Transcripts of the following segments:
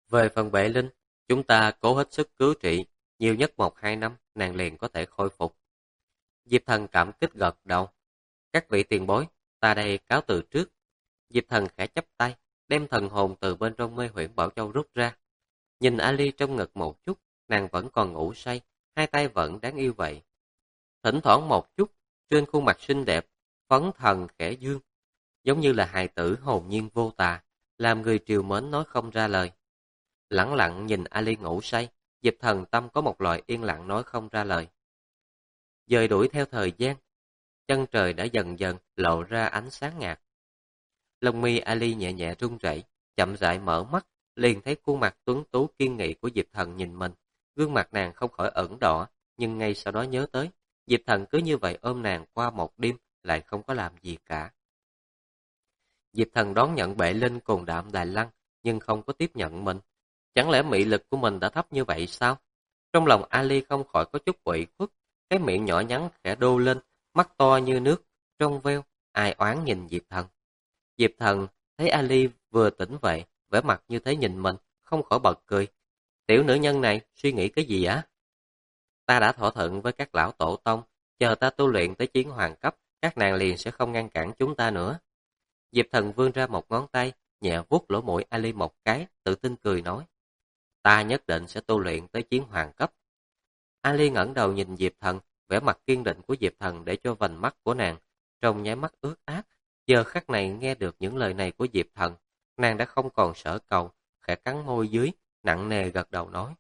Về phần Bệ Linh, chúng ta cố hết sức cứu trị, nhiều nhất 1-2 năm nàng liền có thể khôi phục. Diệp Thần cảm kích gật đầu. Các vị tiền bối, ta đây cáo từ trước. Diệp Thần khẽ chắp tay, đem thần hồn từ bên trong mê huyễn bảo châu rút ra. Nhìn Ali trong ngực một chút, nàng vẫn còn ngủ say, hai tay vẫn đáng yêu vậy. Thỉnh thoảng một chút, trên khuôn mặt xinh đẹp, phấn thần khẽ dương, giống như là hài tử hồn nhiên vô tà, làm người trìu mến nói không ra lời. Lẳng lặng nhìn Ali ngủ say, Diệp Thần tâm có một loại yên lặng nói không ra lời. Dời đuổi theo thời gian, chân trời đã dần dần lộ ra ánh sáng nhạt. Lông mi Ali nhẹ nhẹ run rẩy, chậm rãi mở mắt, liền thấy khuôn mặt tuấn tú kiên nghị của Diệp Thần nhìn mình. Gương mặt nàng không khỏi ửng đỏ, nhưng ngay sau đó nhớ tới, Diệp Thần cứ như vậy ôm nàng qua một đêm, lại không có làm gì cả. Diệp Thần đón nhận Bệ Linh cùng Đạm Đài Lăng, nhưng không có tiếp nhận mình. Chẳng lẽ mị lực của mình đã thấp như vậy sao? Trong lòng Ali không khỏi có chút ủy khuất, cái miệng nhỏ nhắn khẽ đô lên, mắt to như nước, trong veo, ai oán nhìn Diệp Thần. Diệp Thần thấy Ali vừa tỉnh vậy, vẻ mặt như thế nhìn mình, không khỏi bật cười. Tiểu nữ nhân này suy nghĩ cái gì á? Ta đã thỏa thuận với các lão tổ tông, chờ ta tu luyện tới chiến hoàng cấp, các nàng liền sẽ không ngăn cản chúng ta nữa. Diệp Thần vươn ra một ngón tay, nhẹ vuốt lỗ mũi Ali một cái, tự tin cười nói. Ta nhất định sẽ tu luyện tới chiến hoàng cấp. Ali ngẩng đầu nhìn Diệp Thần, vẻ mặt kiên định của Diệp Thần để cho vành mắt của nàng trong nháy mắt ướt át. Giờ khắc này nghe được những lời này của Diệp Thần, nàng đã không còn sở cầu, khẽ cắn môi dưới, nặng nề gật đầu nói.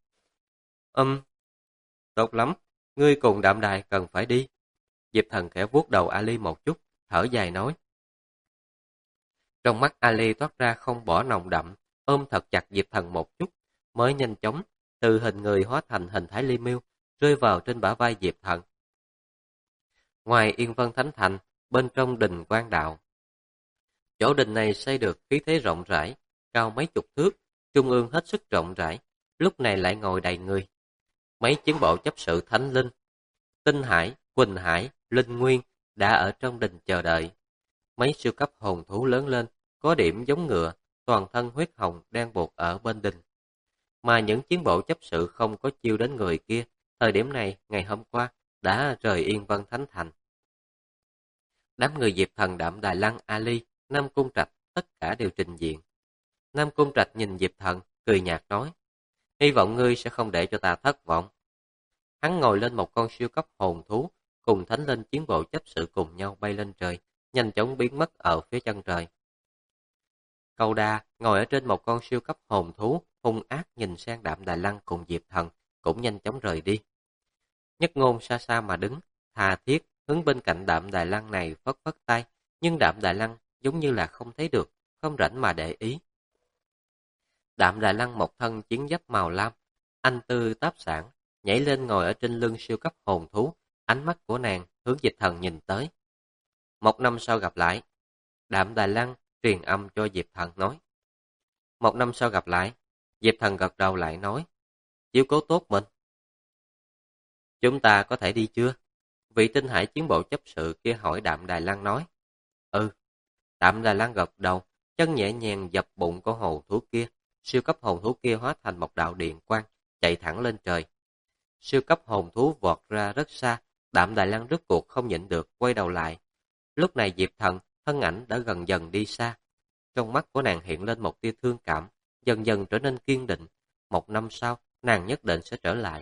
Tốt lắm, ngươi cùng Đạm Đài cần phải đi. Diệp Thần khẽ vuốt đầu Ali một chút, thở dài nói. Trong mắt Ali toát ra không bỏ nồng đậm, ôm thật chặt Diệp Thần một chút, mới nhanh chóng từ hình người hóa thành hình thái li miêu, rơi vào trên bả vai Diệp Thần. Ngoài Yên Vân Thánh Thành, bên trong đình Quan Đạo. Chỗ đình này xây được khí thế rộng rãi, cao mấy chục thước, trung ương hết sức rộng rãi, lúc này lại ngồi đầy người. Mấy chiến bộ chấp sự Thánh Linh, Tinh Hải, Quỳnh Hải, Linh Nguyên đã ở trong đình chờ đợi. Mấy siêu cấp hồn thú lớn lên, có điểm giống ngựa, toàn thân huyết hồng đang buộc ở bên đình. Mà những chiến bộ chấp sự không có chiêu đến người kia, thời điểm này, ngày hôm qua, đã rời Yên Vân Thánh Thành. Đám người Diệp Thần, Đạm Đài Lăng, Ali, Nam Cung Trạch, tất cả đều trình diện. Nam Cung Trạch nhìn Diệp Thần, cười nhạt nói, hy vọng ngươi sẽ không để cho ta thất vọng. Hắn ngồi lên một con siêu cấp hồn thú, cùng Thánh Linh chiến bộ chấp sự cùng nhau bay lên trời, nhanh chóng biến mất ở phía chân trời. Câu Đa ngồi ở trên một con siêu cấp hồn thú, hung ác nhìn sang Đạm Đài Lăng cùng Diệp Thần, cũng nhanh chóng rời đi. Nhất Ngôn xa xa mà đứng, tha thiết hướng bên cạnh Đạm Đài Lăng này phất phất tay, nhưng Đạm Đài Lăng giống như là không thấy được, không rảnh mà để ý. Đạm Đài Lăng một thân chiến giáp màu lam, anh tư táp sản, nhảy lên ngồi ở trên lưng siêu cấp hồn thú, ánh mắt của nàng hướng Diệp Thần nhìn tới. 1 năm sau gặp lại. Đạm Đài Lăng truyền âm cho Diệp Thần nói. 1 năm sau gặp lại. Diệp Thần gật đầu lại nói. Chiếu cố tốt mình. Chúng ta có thể đi chưa? Vị Tinh Hải chiến bộ chấp sự kia hỏi Đạm Đài Lăng nói. Ừ. Đạm Đài Lăng gật đầu, chân nhẹ nhàng dập bụng con hồn thú kia. Siêu cấp hồn thú kia hóa thành một đạo điện quang, chạy thẳng lên trời. Siêu cấp hồn thú vọt ra rất xa, Đạm Đài Lăng rốt cuộc không nhịn được, quay đầu lại. Lúc này Diệp Thần, thân ảnh đã gần dần đi xa. Trong mắt của nàng hiện lên một tia thương cảm, dần dần trở nên kiên định. 1 năm sau, nàng nhất định sẽ trở lại.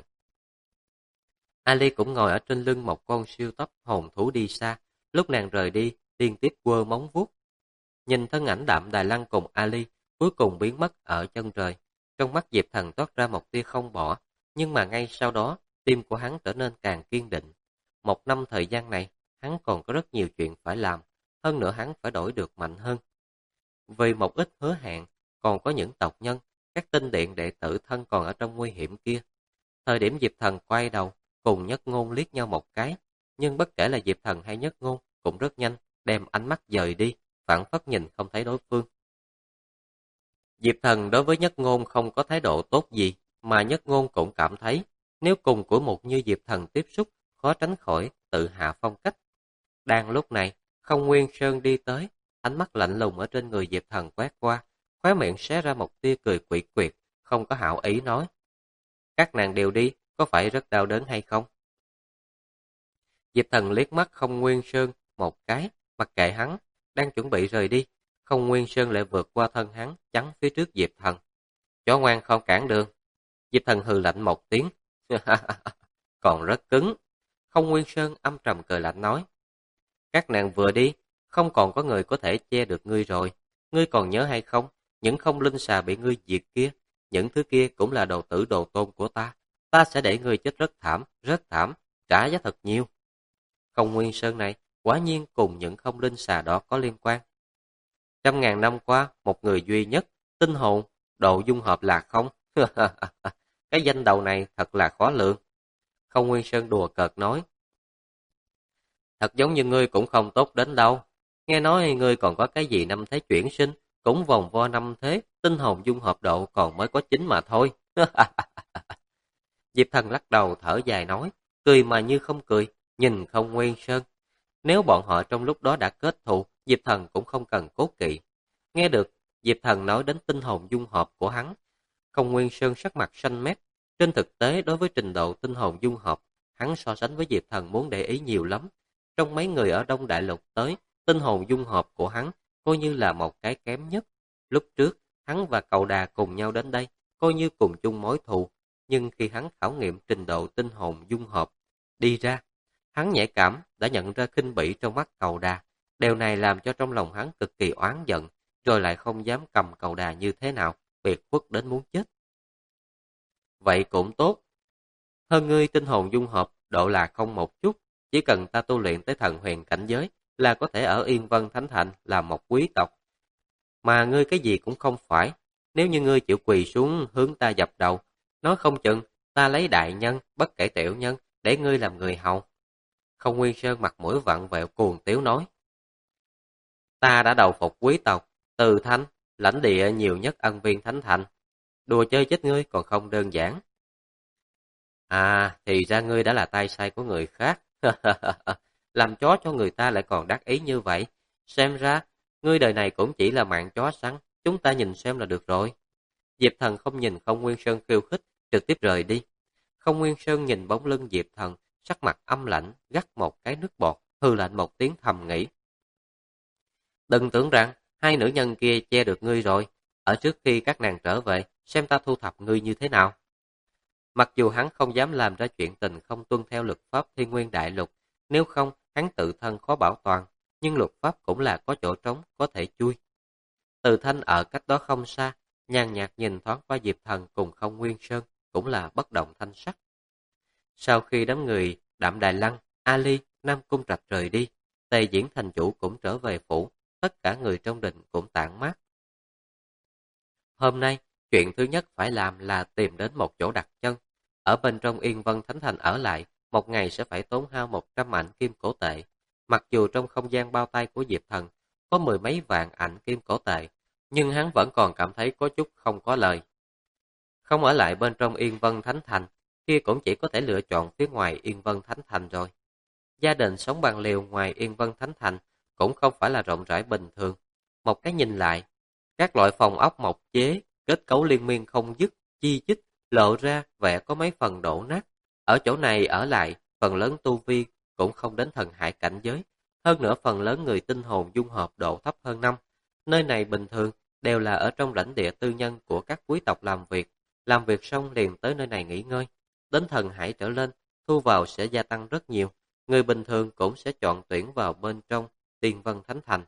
Ali cũng ngồi ở trên lưng một con siêu cấp hồn thú đi xa. Lúc nàng rời đi, liên tiếp quơ móng vuốt. Nhìn thân ảnh Đạm Đài Lăng cùng Ali, cuối cùng biến mất ở chân trời. Trong mắt Diệp Thần toát ra một tia không bỏ, nhưng mà ngay sau đó, tim của hắn trở nên càng kiên định. 1 năm thời gian này, hắn còn có rất nhiều chuyện phải làm, hơn nữa hắn phải đổi được mạnh hơn. Vì một ít hứa hẹn, còn có những tộc nhân, các tinh điện đệ tử thân còn ở trong nguy hiểm kia. Thời điểm Diệp Thần quay đầu, cùng Nhất Ngôn liếc nhau một cái, nhưng bất kể là Diệp Thần hay Nhất Ngôn, cũng rất nhanh, đem ánh mắt dời đi, phảng phất nhìn không thấy đối phương. Diệp Thần đối với Nhất Ngôn không có thái độ tốt gì, mà Nhất Ngôn cũng cảm thấy, nếu cùng của một như Diệp Thần tiếp xúc, khó tránh khỏi tự hạ phong cách. Đang lúc này, Không Nguyên Sơn đi tới, ánh mắt lạnh lùng ở trên người Diệp Thần quét qua, khóe miệng xé ra một tia cười quỷ quyệt, không có hảo ý nói. Các nàng đều đi, có phải rất đau đớn hay không? Diệp Thần liếc mắt Không Nguyên Sơn một cái, mặc kệ hắn, đang chuẩn bị rời đi. Không Nguyên Sơn lại vượt qua thân hắn, chắn phía trước Diệp Thần. Chó ngoan không cản đường. Diệp Thần hừ lạnh một tiếng. Còn rất cứng. Không Nguyên Sơn âm trầm cười lạnh nói. Các nàng vừa đi, không còn có người có thể che được ngươi rồi. Ngươi còn nhớ hay không? Những không linh xà bị ngươi diệt kia, những thứ kia cũng là đồ tử đồ tôn của ta. Ta sẽ để ngươi chết rất thảm, trả giá thật nhiều. Không Nguyên Sơn này, quả nhiên cùng những không linh xà đó có liên quan. Trăm ngàn năm qua, một người duy nhất, tinh hồn, độ dung hợp là không. Cái danh đầu này thật là khó lường. Không Nguyên Sơn đùa cợt nói. Thật giống như ngươi cũng không tốt đến đâu. Nghe nói ngươi còn có cái gì năm thế chuyển sinh, cũng vòng vo năm thế, tinh hồn dung hợp độ còn mới có 9 mà thôi. Diệp Thần lắc đầu thở dài nói, cười mà như không cười, nhìn Không Nguyên Sơn. Nếu bọn họ trong lúc đó đã kết thù, Diệp Thần cũng không cần cố kỵ. Nghe được Diệp Thần nói đến tinh hồn dung hợp của hắn, Không Nguyên Sơn sắc mặt xanh mét. Trên thực tế, đối với trình độ tinh hồn dung hợp, hắn so sánh với Diệp Thần muốn để ý nhiều lắm. Trong mấy người ở Đông Đại Lục tới, tinh hồn dung hợp của hắn coi như là một cái kém nhất. Lúc trước, hắn và Cầu Đà cùng nhau đến đây, coi như cùng chung mối thù. Nhưng khi hắn khảo nghiệm trình độ tinh hồn dung hợp đi ra, hắn nhạy cảm đã nhận ra khinh bỉ trong mắt Cầu Đà. Điều này làm cho trong lòng hắn cực kỳ oán giận, rồi lại không dám cầm Cầu Đà như thế nào, biệt khuất đến muốn chết. Vậy cũng tốt. Hơn ngươi tinh hồn dung hợp độ là không một chút, chỉ cần ta tu luyện tới thần huyền cảnh giới là có thể ở Yên Vân Thánh Thành làm một quý tộc. Mà ngươi cái gì cũng không phải, nếu như ngươi chịu quỳ xuống hướng ta dập đầu, nói không chừng ta lấy đại nhân, bất kể tiểu nhân, để ngươi làm người hầu. Không Nguyên Sơn mặt mũi vặn vẹo cuồng tiếu nói. Ta đã đầu phục quý tộc, Từ Thanh, lãnh địa nhiều nhất ân viên Thánh Thành. Đùa chơi chết ngươi còn không đơn giản. À, thì ra ngươi đã là tay sai của người khác. Làm chó cho người ta lại còn đắc ý như vậy. Xem ra, ngươi đời này cũng chỉ là mạng chó săn, chúng ta nhìn xem là được rồi. Diệp Thần không nhìn Không Nguyên Sơn khiêu khích, trực tiếp rời đi. Không Nguyên Sơn nhìn bóng lưng Diệp Thần, sắc mặt âm lạnh, gắt một cái nước bọt, hư lạnh một tiếng thầm nghĩ. Đừng tưởng rằng hai nữ nhân kia che được ngươi rồi, ở trước khi các nàng trở về, xem ta thu thập ngươi như thế nào. Mặc dù hắn không dám làm ra chuyện tình không tuân theo luật pháp Thiên Nguyên Đại Lục, nếu không hắn tự thân khó bảo toàn, nhưng luật pháp cũng là có chỗ trống có thể chui. Từ Thanh ở cách đó không xa, nhàn nhạt nhìn thoáng qua Diệp Thần cùng Không Nguyên Sơn, cũng là bất động thanh sắc. Sau khi đám người Đạm Đài Lăng, Ali, Nam Cung Trạch rời đi, Tề Diễn thành chủ cũng trở về phủ, tất cả người trong đình cũng tản mát. Hôm nay, chuyện thứ nhất phải làm là tìm đến một chỗ đặt chân. Ở bên trong Yên Vân Thánh Thành ở lại, một ngày sẽ phải tốn hao 100 ảnh kim cổ tệ. Mặc dù trong không gian bao tay của Diệp Thần có 10 mấy vạn ảnh kim cổ tệ, nhưng hắn vẫn còn cảm thấy có chút không có lời. Không ở lại bên trong Yên Vân Thánh Thành, kia cũng chỉ có thể lựa chọn phía ngoài Yên Vân Thánh Thành rồi. Gia đình sống bằng liều ngoài Yên Vân Thánh Thành cũng không phải là rộng rãi bình thường. Một cái nhìn lại, các loại phòng ốc mộc chế, kết cấu liên miên không dứt, chi chít, lộ ra vẻ có mấy phần đổ nát. Ở chỗ này ở lại, phần lớn tu vi cũng không đến thần hải cảnh giới. Hơn nữa phần lớn người tinh hồn dung hợp độ thấp hơn năm. Nơi này bình thường đều là ở trong lãnh địa tư nhân của các quý tộc làm việc xong liền tới nơi này nghỉ ngơi. Đến thần hải trở lên, thu vào sẽ gia tăng rất nhiều. Người bình thường cũng sẽ chọn tuyển vào bên trong Tiên Vân Thánh Thành.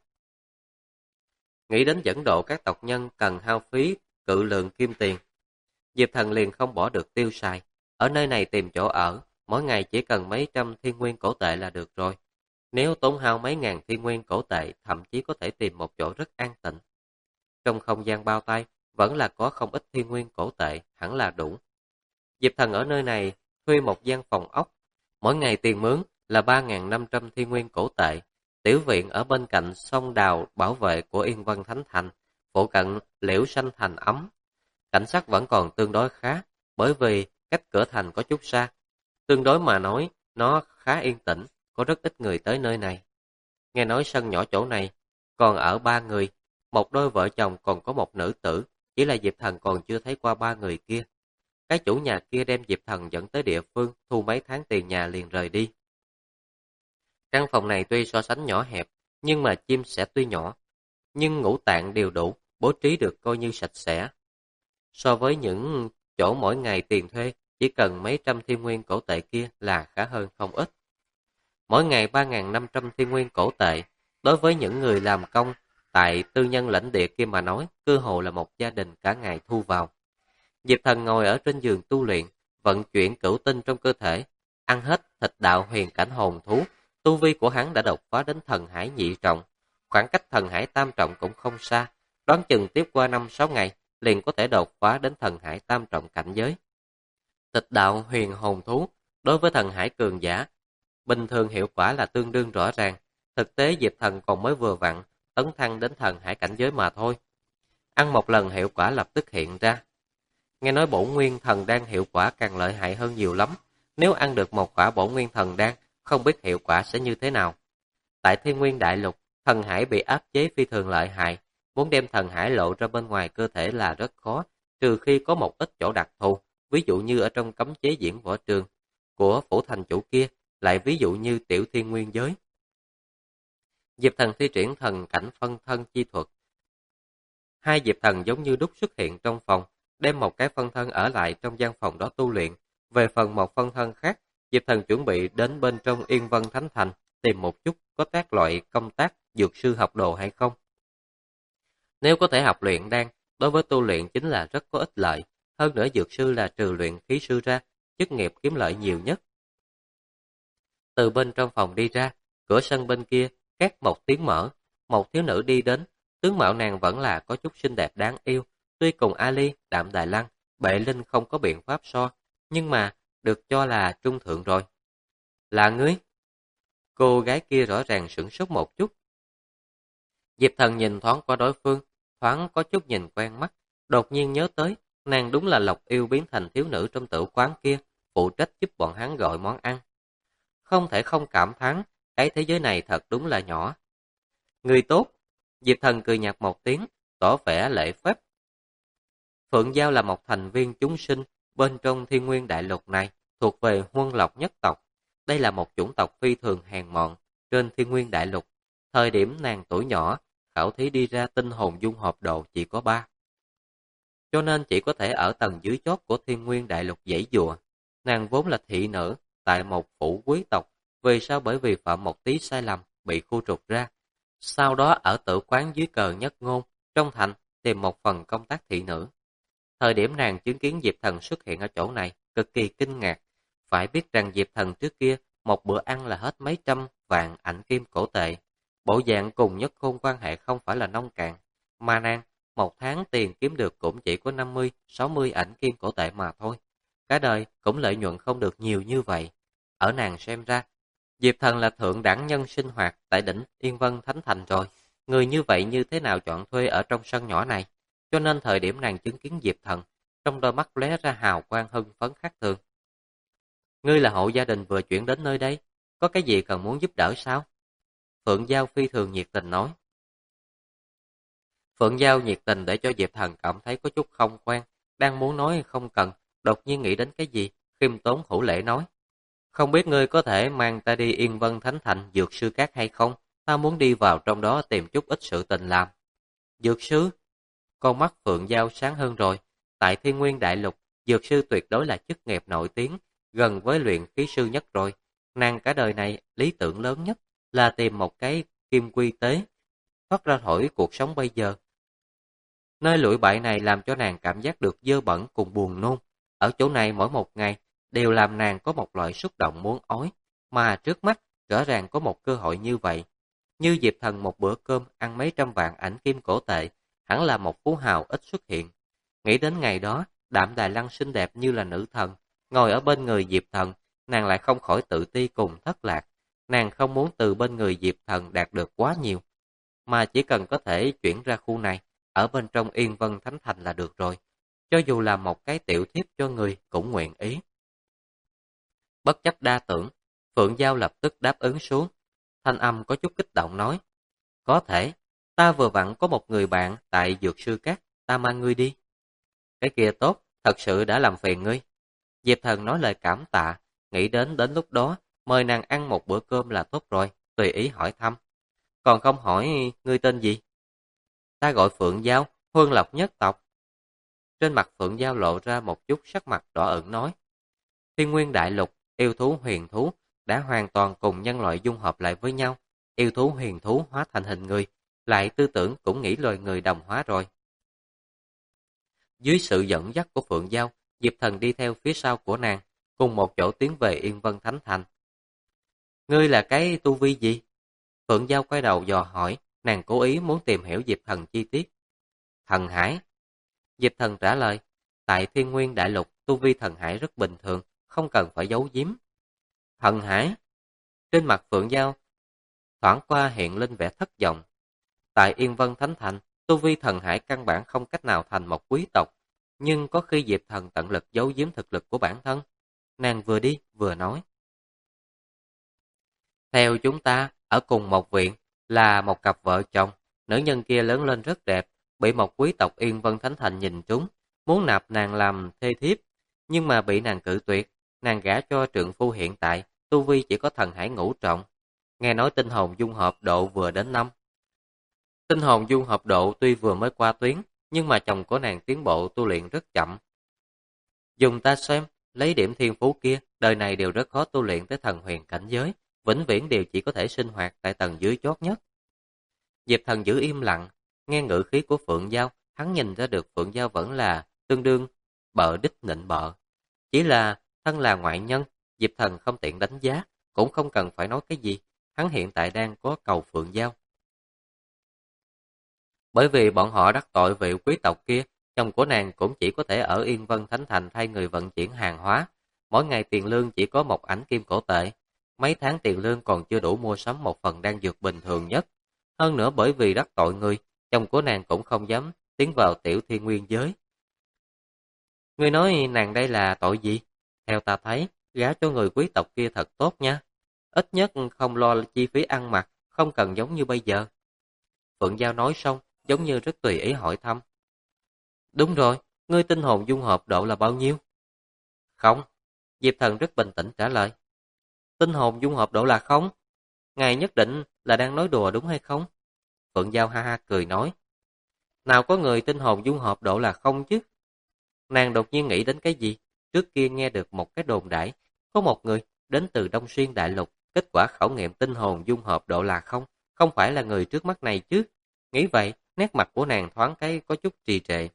Nghĩ đến dẫn độ các tộc nhân cần hao phí cự lượng kim tiền, Diệp Thần liền không bỏ được tiêu xài. Ở nơi này tìm chỗ ở, mỗi ngày chỉ cần mấy trăm thiên nguyên cổ tệ là được rồi. Nếu tốn hao mấy ngàn thiên nguyên cổ tệ, thậm chí có thể tìm một chỗ rất an tịnh. Trong không gian bao tay, vẫn là có không ít thiên nguyên cổ tệ, hẳn là đủ. Diệp Thần ở nơi này thuê một gian phòng ốc, mỗi ngày tiền mướn là 3.500 thiên nguyên cổ tệ. Tiểu viện ở bên cạnh sông đào bảo vệ của Yên Vân Thánh Thành, phụ cận liễu xanh thành ấm. Cảnh sát vẫn còn tương đối khá, bởi vì cách cửa thành có chút xa. Tương đối mà nói, nó khá yên tĩnh, có rất ít người tới nơi này. Nghe nói sân nhỏ chỗ này còn ở 3 người, một đôi vợ chồng còn có một nữ tử, chỉ là Diệp Thần còn chưa thấy qua ba người kia. Cái chủ nhà kia đem Diệp Thần dẫn tới địa phương, thu mấy tháng tiền nhà liền rời đi. Căn phòng này tuy so sánh nhỏ hẹp, nhưng mà chim sẻ tuy nhỏ, nhưng ngũ tạng đều đủ, bố trí được coi như sạch sẽ. So với những chỗ mỗi ngày tiền thuê, chỉ cần mấy trăm thiên nguyên cổ tệ kia là khá hơn không ít. Mỗi ngày 3.500 thiên nguyên cổ tệ, đối với những người làm công tại tư nhân lãnh địa kia mà nói, cơ hồ là một gia đình cả ngày thu vào. Diệp Thần ngồi ở trên giường tu luyện, vận chuyển cửu tinh trong cơ thể, ăn hết thịt đạo huyền cảnh hồn thú, tu vi của hắn đã đột phá đến thần hải nhị trọng, khoảng cách thần hải tam trọng cũng không xa, đoán chừng tiếp qua 5-6 ngày liền có thể đột phá đến thần hải tam trọng cảnh giới. Thịt đạo huyền hồn thú đối với thần hải cường giả, bình thường hiệu quả là tương đương rõ ràng, thực tế Diệp Thần còn mới vừa vặn tấn thăng đến thần hải cảnh giới mà thôi. Ăn một lần hiệu quả lập tức hiện ra. Nghe nói bổ nguyên thần đan hiệu quả càng lợi hại hơn nhiều lắm, nếu ăn được một quả bổ nguyên thần đan, không biết hiệu quả sẽ như thế nào. Tại Thiên Nguyên Đại Lục, thần hải bị áp chế phi thường lợi hại, muốn đem thần hải lộ ra bên ngoài cơ thể là rất khó, trừ khi có một ít chỗ đặc thù, ví dụ như ở trong cấm chế diễn võ trường của phủ thành chủ kia, lại ví dụ như tiểu thiên nguyên giới. Diệp Thần thi triển thần cảnh phân thân chi thuật. Hai Diệp Thần giống như đúc xuất hiện trong phòng, đem một cái phân thân ở lại trong gian phòng đó tu luyện. Về phần một phân thân khác, Diệp Thần chuẩn bị đến bên trong Yên Vân Thánh Thành, tìm một chút có các loại công tác dược sư học đồ hay không. Nếu có thể học luyện đan, đối với tu luyện chính là rất có ích lợi. Hơn nữa dược sư là trừ luyện khí sư ra, chức nghiệp kiếm lợi nhiều nhất. Từ bên trong phòng đi ra, cửa sân bên kia, két một tiếng mở, một thiếu nữ đi đến, tướng mạo nàng vẫn là có chút xinh đẹp đáng yêu, tuy cùng Ali, Đạm Đài Lăng, Bệ Linh không có biện pháp so, nhưng mà được cho là trung thượng rồi. Là ngươi? Cô gái kia rõ ràng sửng sốt một chút. Diệp Thần nhìn thoáng qua đối phương, thoáng có chút nhìn quen mắt, đột nhiên nhớ tới, nàng đúng là Lộc Yêu biến thành thiếu nữ trong tử quán kia, phụ trách giúp bọn hắn gọi món ăn. Không thể không cảm thán, cái thế giới này thật đúng là nhỏ. Người tốt, Diệp Thần cười nhạt một tiếng, tỏ vẻ lễ phép. Phượng Giao là một thành viên chúng sinh bên trong Thiên Nguyên Đại Lục này, thuộc về Huân Lộc nhất tộc. Đây là một chủng tộc phi thường hèn mọn trên Thiên Nguyên Đại Lục. Thời điểm nàng tuổi nhỏ, khảo thí đi ra tinh hồn dung hợp độ chỉ có 3. Cho nên chỉ có thể ở tầng dưới chót của Thiên Nguyên Đại Lục giãy giụa. Nàng vốn là thị nữ tại một phủ quý tộc, vì sao bởi vì phạm một tí sai lầm bị khu trục ra. Sau đó ở tử quán dưới cờ Nhất Ngôn, trong thành tìm một phần công tác thị nữ. Thời điểm nàng chứng kiến Diệp Thần xuất hiện ở chỗ này, cực kỳ kinh ngạc. Phải biết rằng Diệp Thần trước kia, một bữa ăn là hết mấy trăm vạn ảnh kim cổ tệ. Bộ dạng cùng Nhất Ngôn quan hệ không phải là nông cạn, mà nàng, một tháng tiền kiếm được cũng chỉ có 50-60 ảnh kim cổ tệ mà thôi. Cả đời cũng lợi nhuận không được nhiều như vậy. Ở nàng xem ra, Diệp Thần là thượng đẳng nhân sinh hoạt tại đỉnh Yên Vân Thánh Thành rồi. Người như vậy như thế nào chọn thuê ở trong sân nhỏ này? Cho nên thời điểm nàng chứng kiến Diệp Thần, trong đôi mắt lóe ra hào quang hưng phấn khác thường. Ngươi là hộ gia đình vừa chuyển đến nơi đây, có cái gì cần muốn giúp đỡ sao? Phượng Giao phi thường nhiệt tình nói. Phượng Giao nhiệt tình để cho Diệp Thần cảm thấy có chút không quen, đang muốn nói không cần, đột nhiên nghĩ đến cái gì, khiêm tốn hữu lễ nói. Không biết ngươi có thể mang ta đi Yên Vân Thánh Thành dược sư các hay không? Ta muốn đi vào trong đó tìm chút ít sự tình làm. Dược sư? Con mắt Phượng Giao sáng hơn rồi. Tại Thiên Nguyên Đại Lục, dược sư tuyệt đối là chức nghiệp nổi tiếng, gần với luyện khí sư nhất rồi. Nàng cả đời này, lý tưởng lớn nhất là tìm một cái kim quy tế, thoát ra khỏi cuộc sống bây giờ. Nơi lụi bại này làm cho nàng cảm giác được dơ bẩn cùng buồn nôn. Ở chỗ này mỗi một ngày, đều làm nàng có một loại xúc động muốn ói, mà trước mắt rõ ràng có một cơ hội như vậy. Như Diệp Thần một bữa cơm ăn mấy trăm vạn ảnh kim cổ tệ, hẳn là một phú hào ít xuất hiện. Nghĩ đến ngày đó, Đạm Đài Lăng xinh đẹp như là nữ thần, ngồi ở bên người Diệp Thần, nàng lại không khỏi tự ti cùng thất lạc. Nàng không muốn từ bên người Diệp Thần đạt được quá nhiều, mà chỉ cần có thể chuyển ra khu này, ở bên trong Yên Vân Thánh Thành là được rồi. Cho dù là một cái tiểu thiếp cho người cũng nguyện ý. Bất chấp đa tưởng, Phượng Giao lập tức đáp ứng xuống. Thanh âm có chút kích động nói. Có thể, ta vừa vặn có một người bạn tại dược sư các, ta mang ngươi đi. Cái kia tốt, thật sự đã làm phiền ngươi. Diệp Thần nói lời cảm tạ, nghĩ đến lúc đó, mời nàng ăn một bữa cơm là tốt rồi, tùy ý hỏi thăm. Còn không hỏi ngươi tên gì? Ta gọi Phượng Giao, Huân Lộc nhất tộc. Trên mặt Phượng Giao lộ ra một chút sắc mặt đỏ ửng nói. Thiên nguyên đại lục, yêu thú huyền thú đã hoàn toàn cùng nhân loại dung hợp lại với nhau. Yêu thú huyền thú hóa thành hình người, lại tư tưởng cũng nghĩ loài người đồng hóa rồi. Dưới sự dẫn dắt của Phượng Giao, Diệp Thần đi theo phía sau của nàng, cùng một chỗ tiến về Yên Vân Thánh Thành. Ngươi là cái tu vi gì? Phượng Giao quay đầu dò hỏi, nàng cố ý muốn tìm hiểu Diệp Thần chi tiết. Thần Hải. Diệp Thần trả lời, tại Thiên Nguyên Đại Lục, tu vi Thần Hải rất bình thường, không cần phải giấu giếm. Thần Hải. Trên mặt Phượng Giao thoảng qua hiện lên vẻ thất vọng. Tại Yên Vân Thánh Thành, tu vi Thần Hải căn bản không cách nào thành một quý tộc, nhưng có khi Diệp Thần tận lực giấu giếm thực lực của bản thân. Nàng vừa đi vừa nói. Theo chúng ta, ở cùng một viện, là một cặp vợ chồng, nữ nhân kia lớn lên rất đẹp, bị một quý tộc Yên Vân Thánh Thành nhìn trúng, muốn nạp nàng làm thê thiếp, nhưng mà bị nàng cự tuyệt, nàng gả cho trượng phu hiện tại, tu vi chỉ có Thần Hải ngũ trọng. Nghe nói tinh hồn dung hợp độ vừa đến 5. Tinh hồn dung hợp độ tuy vừa mới qua tuyến, nhưng mà chồng của nàng tiến bộ tu luyện rất chậm. Dùng ta xem, lấy điểm thiên phú kia, đời này đều rất khó tu luyện tới thần huyền cảnh giới, vĩnh viễn đều chỉ có thể sinh hoạt tại tầng dưới chót nhất. Diệp Thần giữ im lặng, nghe ngữ khí của Phượng Giao, hắn nhìn ra được Phượng Giao vẫn là tương đương bợ đích nịnh bợ. Chỉ là thân là ngoại nhân, Diệp Thần không tiện đánh giá, cũng không cần phải nói cái gì, hắn hiện tại đang có cầu Phượng Giao. Bởi vì bọn họ đắc tội vị quý tộc kia, chồng của nàng cũng chỉ có thể ở Yên Vân Thánh Thành thay người vận chuyển hàng hóa. Mỗi ngày tiền lương chỉ có một ảnh kim cổ tệ. Mấy tháng tiền lương còn chưa đủ mua sắm một phần đan dược bình thường nhất. Hơn nữa bởi vì đắc tội người, chồng của nàng cũng không dám tiến vào tiểu thiên nguyên giới. Ngươi nói nàng đây là tội gì? Theo ta thấy, gả cho người quý tộc kia thật tốt nha. Ít nhất không lo chi phí ăn mặc, không cần giống như bây giờ. Phượng Giao nói xong, giống như rất tùy ý hỏi thăm. Đúng rồi, ngươi tinh hồn dung hợp độ là bao nhiêu? Không. Diệp Thần rất bình tĩnh trả lời. Tinh hồn dung hợp độ là không? Ngài nhất định là đang nói đùa đúng hay không? Phượng Giao ha ha cười nói. Nào có người tinh hồn dung hợp độ là không chứ? Nàng đột nhiên nghĩ đến cái gì? Trước kia nghe được một cái đồn đãi, có một người đến từ Đông Xuyên Đại Lục, kết quả khảo nghiệm tinh hồn dung hợp độ là không phải là người trước mắt này chứ? Nghĩ vậy, nét mặt của nàng thoáng cái có chút trì trệ.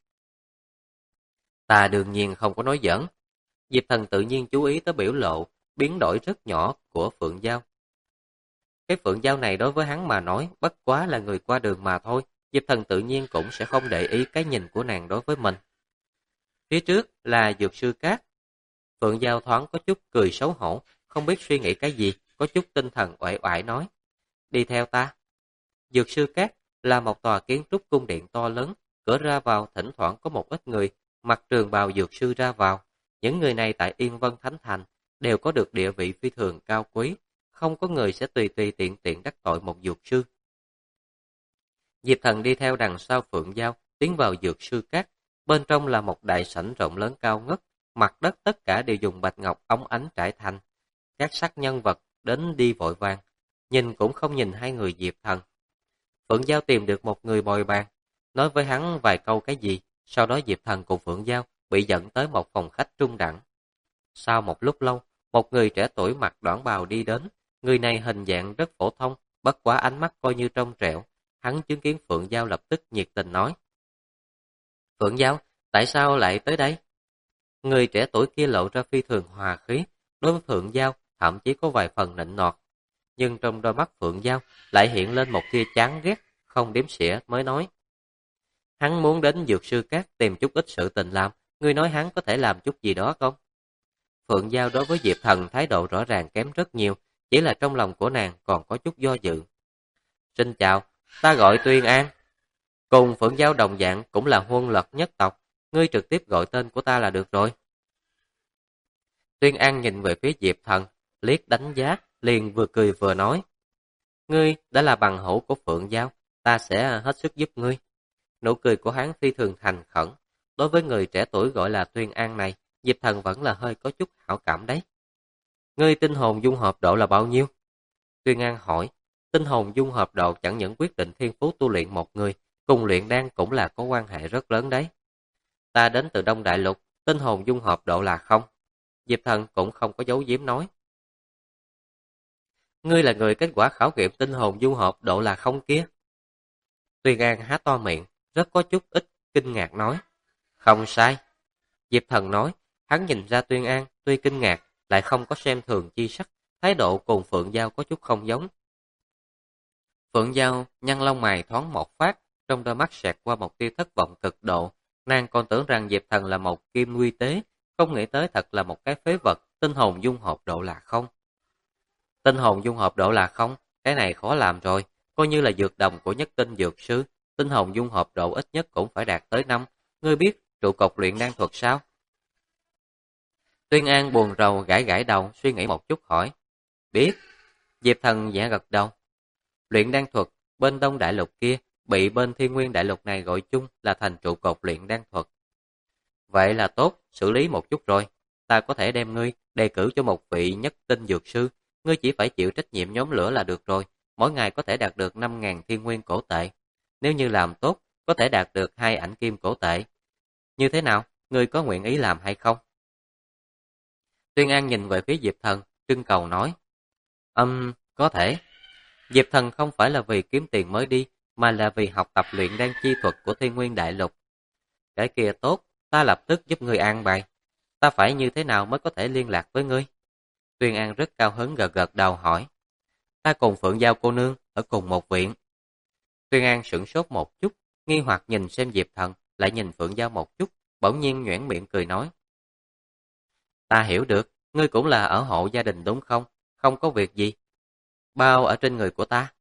Ta đương nhiên không có nói giỡn. Diệp Thần tự nhiên chú ý tới biểu lộ, biến đổi rất nhỏ của Phượng Giao. Cái Phượng Giao này đối với hắn mà nói, bất quá là người qua đường mà thôi. Diệp Thần tự nhiên cũng sẽ không để ý cái nhìn của nàng đối với mình. Phía trước là Dược Sư Cát. Phượng Giao thoáng có chút cười xấu hổ, không biết suy nghĩ cái gì, có chút tinh thần uể oải nói. Đi theo ta. Dược Sư Cát là một tòa kiến trúc cung điện to lớn, cửa ra vào thỉnh thoảng có một ít người mặc trường bào dược sư ra vào. Những người này tại Yên Vân Thánh Thành đều có được địa vị phi thường cao quý, không có người sẽ tùy tùy tiện tiện đắc tội một dược sư. Diệp Thần đi theo đằng sau Phượng Giao, tiến vào dược sư cát. Bên trong là một đại sảnh rộng lớn cao ngất, mặt đất tất cả đều dùng bạch ngọc óng ánh trải thành. Các sắc nhân vật đến đi vội vàng, nhìn cũng không nhìn hai người Diệp Thần. Phượng Giao tìm được một người bồi bàn, nói với hắn vài câu cái gì, sau đó Diệp Thần cùng Phượng Giao bị dẫn tới một phòng khách trung đẳng. Sau một lúc lâu, một người trẻ tuổi mặc đoản bào đi đến, người này hình dạng rất phổ thông, bất quá ánh mắt coi như trong trẻo. Hắn chứng kiến Phượng Giao lập tức nhiệt tình nói. Phượng Giao, tại sao lại tới đây? Người trẻ tuổi kia lộ ra phi thường hòa khí, đối với Phượng Giao thậm chí có vài phần nịnh nọt. Nhưng trong đôi mắt Phượng Giao lại hiện lên một tia chán ghét, không đếm xỉa mới nói. Hắn muốn đến Dược Sư Cát tìm chút ít sự tình làm, ngươi nói hắn có thể làm chút gì đó không? Phượng Giao đối với Diệp Thần thái độ rõ ràng kém rất nhiều, chỉ là trong lòng của nàng còn có chút do dự. Xin chào, ta gọi Tuyên An. Cùng Phượng Giao đồng dạng cũng là Huân Lộc nhất tộc, ngươi trực tiếp gọi tên của ta là được rồi. Tuyên An nhìn về phía Diệp Thần, liếc đánh giá, liền vừa cười vừa nói. Ngươi đã là bằng hữu của Phượng Giao, ta sẽ hết sức giúp ngươi. Nụ cười của hắn phi thường thành khẩn, đối với người trẻ tuổi gọi là Tuyên An này, Diệp Thần vẫn là hơi có chút hảo cảm đấy. Ngươi tinh hồn dung hợp độ là bao nhiêu? Tuyên An hỏi. Tinh hồn dung hợp độ chẳng những quyết định thiên phú tu luyện một người, cùng luyện đan cũng là có quan hệ rất lớn đấy. Ta đến từ Đông Đại Lục, tinh hồn dung hợp độ là không. Diệp Thần cũng không có giấu giếm nói. Ngươi là người kết quả khảo nghiệm tinh hồn dung hợp độ là không kia. Tuyên An há to miệng, rất có chút ít kinh ngạc nói. Không sai. Diệp Thần nói, hắn nhìn ra Tuyên An tuy kinh ngạc, lại không có xem thường chi sắc, thái độ cùng Phượng Giao có chút không giống. Phượng Giao nhăn lông mày thoáng một phát, trong đôi mắt xẹt qua một tia thất vọng cực độ. Nàng còn tưởng rằng Diệp Thần là một kim nguy tế, không nghĩ tới thật là một cái phế vật, tinh hồn dung hợp độ là không. Tinh hồn dung hợp độ là không, cái này khó làm rồi, coi như là dược đồng của nhất tinh dược sư, tinh hồn dung hợp độ ít nhất cũng phải đạt tới 5. Ngươi biết trụ cột luyện đan thuật sao? Tuyên An buồn rầu gãi gãi đầu, suy nghĩ một chút hỏi. Biết. Diệp Thần giả gật đầu. Luyện đan thuật bên Đông Đại Lục kia bị bên Thiên Nguyên Đại Lục này gọi chung là thành trụ cột luyện đan thuật. Vậy là tốt, xử lý một chút rồi. Ta có thể đem ngươi đề cử cho một vị nhất tinh dược sư. Ngươi chỉ phải chịu trách nhiệm nhóm lửa là được rồi. Mỗi ngày có thể đạt được 5.000 thiên nguyên cổ tệ. Nếu như làm tốt, có thể đạt được 2 ảnh kim cổ tệ. Như thế nào? Ngươi có nguyện ý làm hay không? Tuyên An nhìn về phía Diệp Thần, trưng cầu nói. Có thể. Diệp Thần không phải là vì kiếm tiền mới đi, mà là vì học tập luyện đan chi thuật của Thiên Nguyên Đại Lục. Cái kia tốt, ta lập tức giúp ngươi an bài. Ta phải như thế nào mới có thể liên lạc với ngươi? Tuyên An rất cao hứng gật gật đầu hỏi. Ta cùng Phượng Giao cô nương ở cùng một viện. Tuyên An sửng sốt một chút, nghi hoặc nhìn xem Diệp Thần, lại nhìn Phượng Giao một chút, bỗng nhiên nhoẻn miệng cười nói. Ta hiểu được, ngươi cũng là ở hộ gia đình đúng không? Không có việc gì. Bao ở trên người của ta.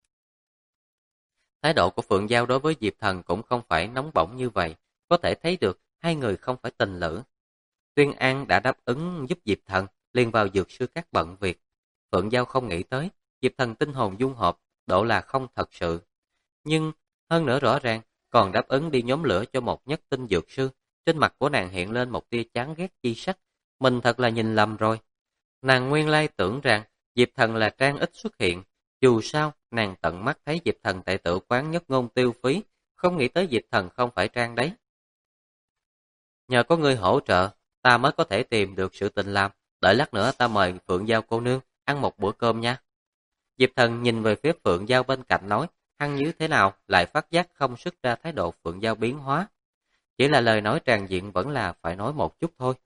Thái độ của Phượng Giao đối với Diệp Thần cũng không phải nóng bỏng như vậy, có thể thấy được hai người không phải tình lữ. Tuyên An đã đáp ứng giúp Diệp Thần, liền vào dược sư các bận việc. Phượng Giao không nghĩ tới, Diệp Thần tinh hồn dung hợp, độ là không thật sự. Nhưng, hơn nữa rõ ràng, còn đáp ứng đi nhóm lửa cho một nhất tinh dược sư. Trên mặt của nàng hiện lên một tia chán ghét chi sắc. Mình thật là nhìn lầm rồi. Nàng nguyên lai tưởng rằng Diệp Thần là Trang ít xuất hiện. Dù sao, nàng tận mắt thấy Diệp Thần tại tự quán nhất ngôn tiêu phí, không nghĩ tới Diệp Thần không phải Trang đấy. Nhờ có người hỗ trợ, ta mới có thể tìm được sự tình làm. Đợi lát nữa ta mời Phượng Giao cô nương ăn một bữa cơm nha. Diệp Thần nhìn về phía Phượng Giao bên cạnh nói, hắn như thế nào lại phát giác không xuất ra thái độ Phượng Giao biến hóa. Chỉ là lời nói tràn diện vẫn là phải nói một chút thôi.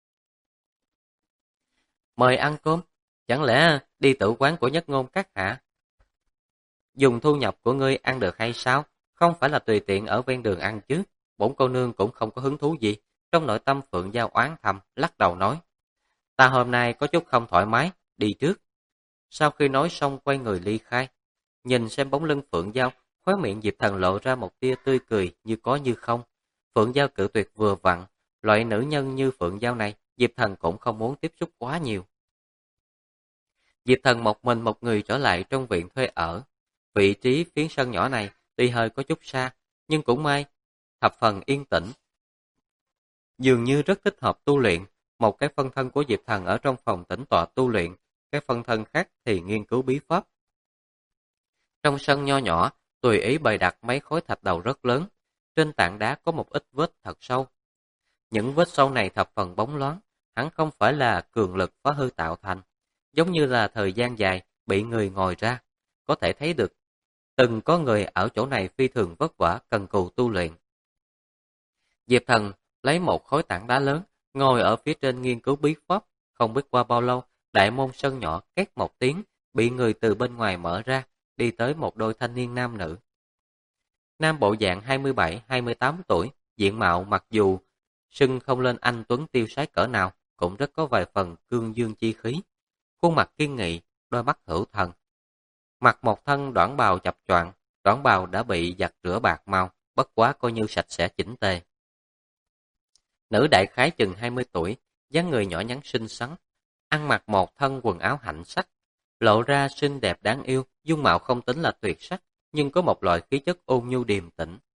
Mời ăn cơm, chẳng lẽ đi tử quán của nhất ngôn các hả? Dùng thu nhập của ngươi ăn được hay sao? Không phải là tùy tiện ở ven đường ăn chứ. Bổn cô nương cũng không có hứng thú gì. Trong nội tâm Phượng Giao oán thầm, lắc đầu nói. Ta hôm nay có chút không thoải mái, đi trước. Sau khi nói xong quay người ly khai. Nhìn xem bóng lưng Phượng Giao, khóe miệng Diệp Thần lộ ra một tia tươi cười như có như không. Phượng Giao cự tuyệt vừa vặn. Loại nữ nhân như Phượng Giao này, Diệp Thần cũng không muốn tiếp xúc quá nhiều. Diệp Thần một mình một người trở lại trong viện thuê ở. Vị trí phiến sân nhỏ này tuy hơi có chút xa, nhưng cũng may, thập phần yên tĩnh. Dường như rất thích hợp tu luyện, một cái phân thân của Diệp Thần ở trong phòng tĩnh tọa tu luyện, cái phân thân khác thì nghiên cứu bí pháp. Trong sân nho nhỏ, tùy ý bày đặt mấy khối thạch đầu rất lớn, trên tảng đá có một ít vết thật sâu. Những vết sâu này thập phần bóng loáng, hẳn không phải là cường lực phá hư tạo thành, giống như là thời gian dài bị người ngồi ra, có thể thấy được từng có người ở chỗ này phi thường vất vả cần cù tu luyện. Diệp Thần lấy một khối tảng đá lớn, ngồi ở phía trên nghiên cứu bí pháp, không biết qua bao lâu, đại môn sân nhỏ két một tiếng, bị người từ bên ngoài mở ra, đi tới một đôi thanh niên nam nữ. Nam bộ dạng 27-28 tuổi, diện mạo mặc dù sưng không lên anh tuấn tiêu sái cỡ nào, cũng rất có vài phần cương dương chi khí. Khuôn mặt kiên nghị, đôi mắt hữu thần. Mặc một thân đoản bào chập choạng, đoản bào đã bị giặt rửa bạc màu, bất quá coi như sạch sẽ chỉnh tề. Nữ đại khái chừng 20 tuổi, dáng người nhỏ nhắn xinh xắn, ăn mặc một thân quần áo hạnh sắc, lộ ra xinh đẹp đáng yêu, dung mạo không tính là tuyệt sắc, nhưng có một loại khí chất ôn nhu điềm tĩnh.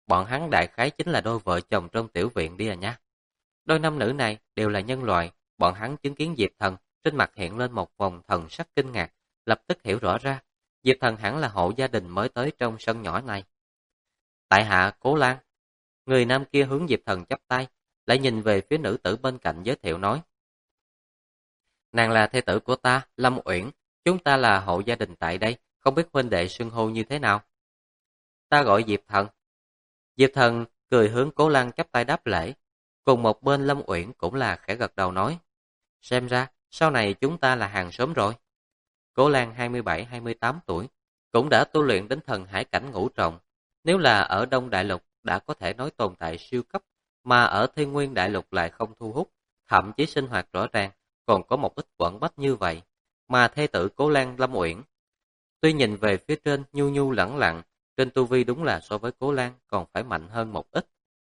bọn hắn đại khái chính là đôi vợ chồng trong tiểu viện đi à nha. Đôi nam nữ này đều là nhân loại, bọn hắn chứng kiến Diệp Thần, trên mặt hiện lên một vòng thần sắc kinh ngạc, lập tức hiểu rõ ra, Diệp Thần hẳn là hộ gia đình mới tới trong sân nhỏ này. Tại hạ Cố Lan. Người nam kia hướng Diệp Thần chắp tay, lại nhìn về phía nữ tử bên cạnh giới thiệu nói. Nàng là thê tử của ta, Lâm Uyển, chúng ta là hộ gia đình tại đây, không biết huynh đệ xưng hô như thế nào. Ta gọi Diệp Thần. Diệp Thần cười hướng Cố Lan chắp tay đáp lễ, cùng một bên Lâm Uyển cũng là khẽ gật đầu nói. Xem ra, sau này chúng ta là hàng xóm rồi. Cố Lan 27-28 tuổi, cũng đã tu luyện đến thần hải cảnh ngũ trọng. Nếu là ở Đông Đại Lục đã có thể nói tồn tại siêu cấp, mà ở Thiên Nguyên Đại Lục lại không thu hút, thậm chí sinh hoạt rõ ràng, còn có một ít quẩn bách như vậy. Mà thê tử Cố Lan Lâm Uyển, tuy nhìn về phía trên nhu nhu lẳng lặng, trên tu vi đúng là so với Cố Lan còn phải mạnh hơn một ít.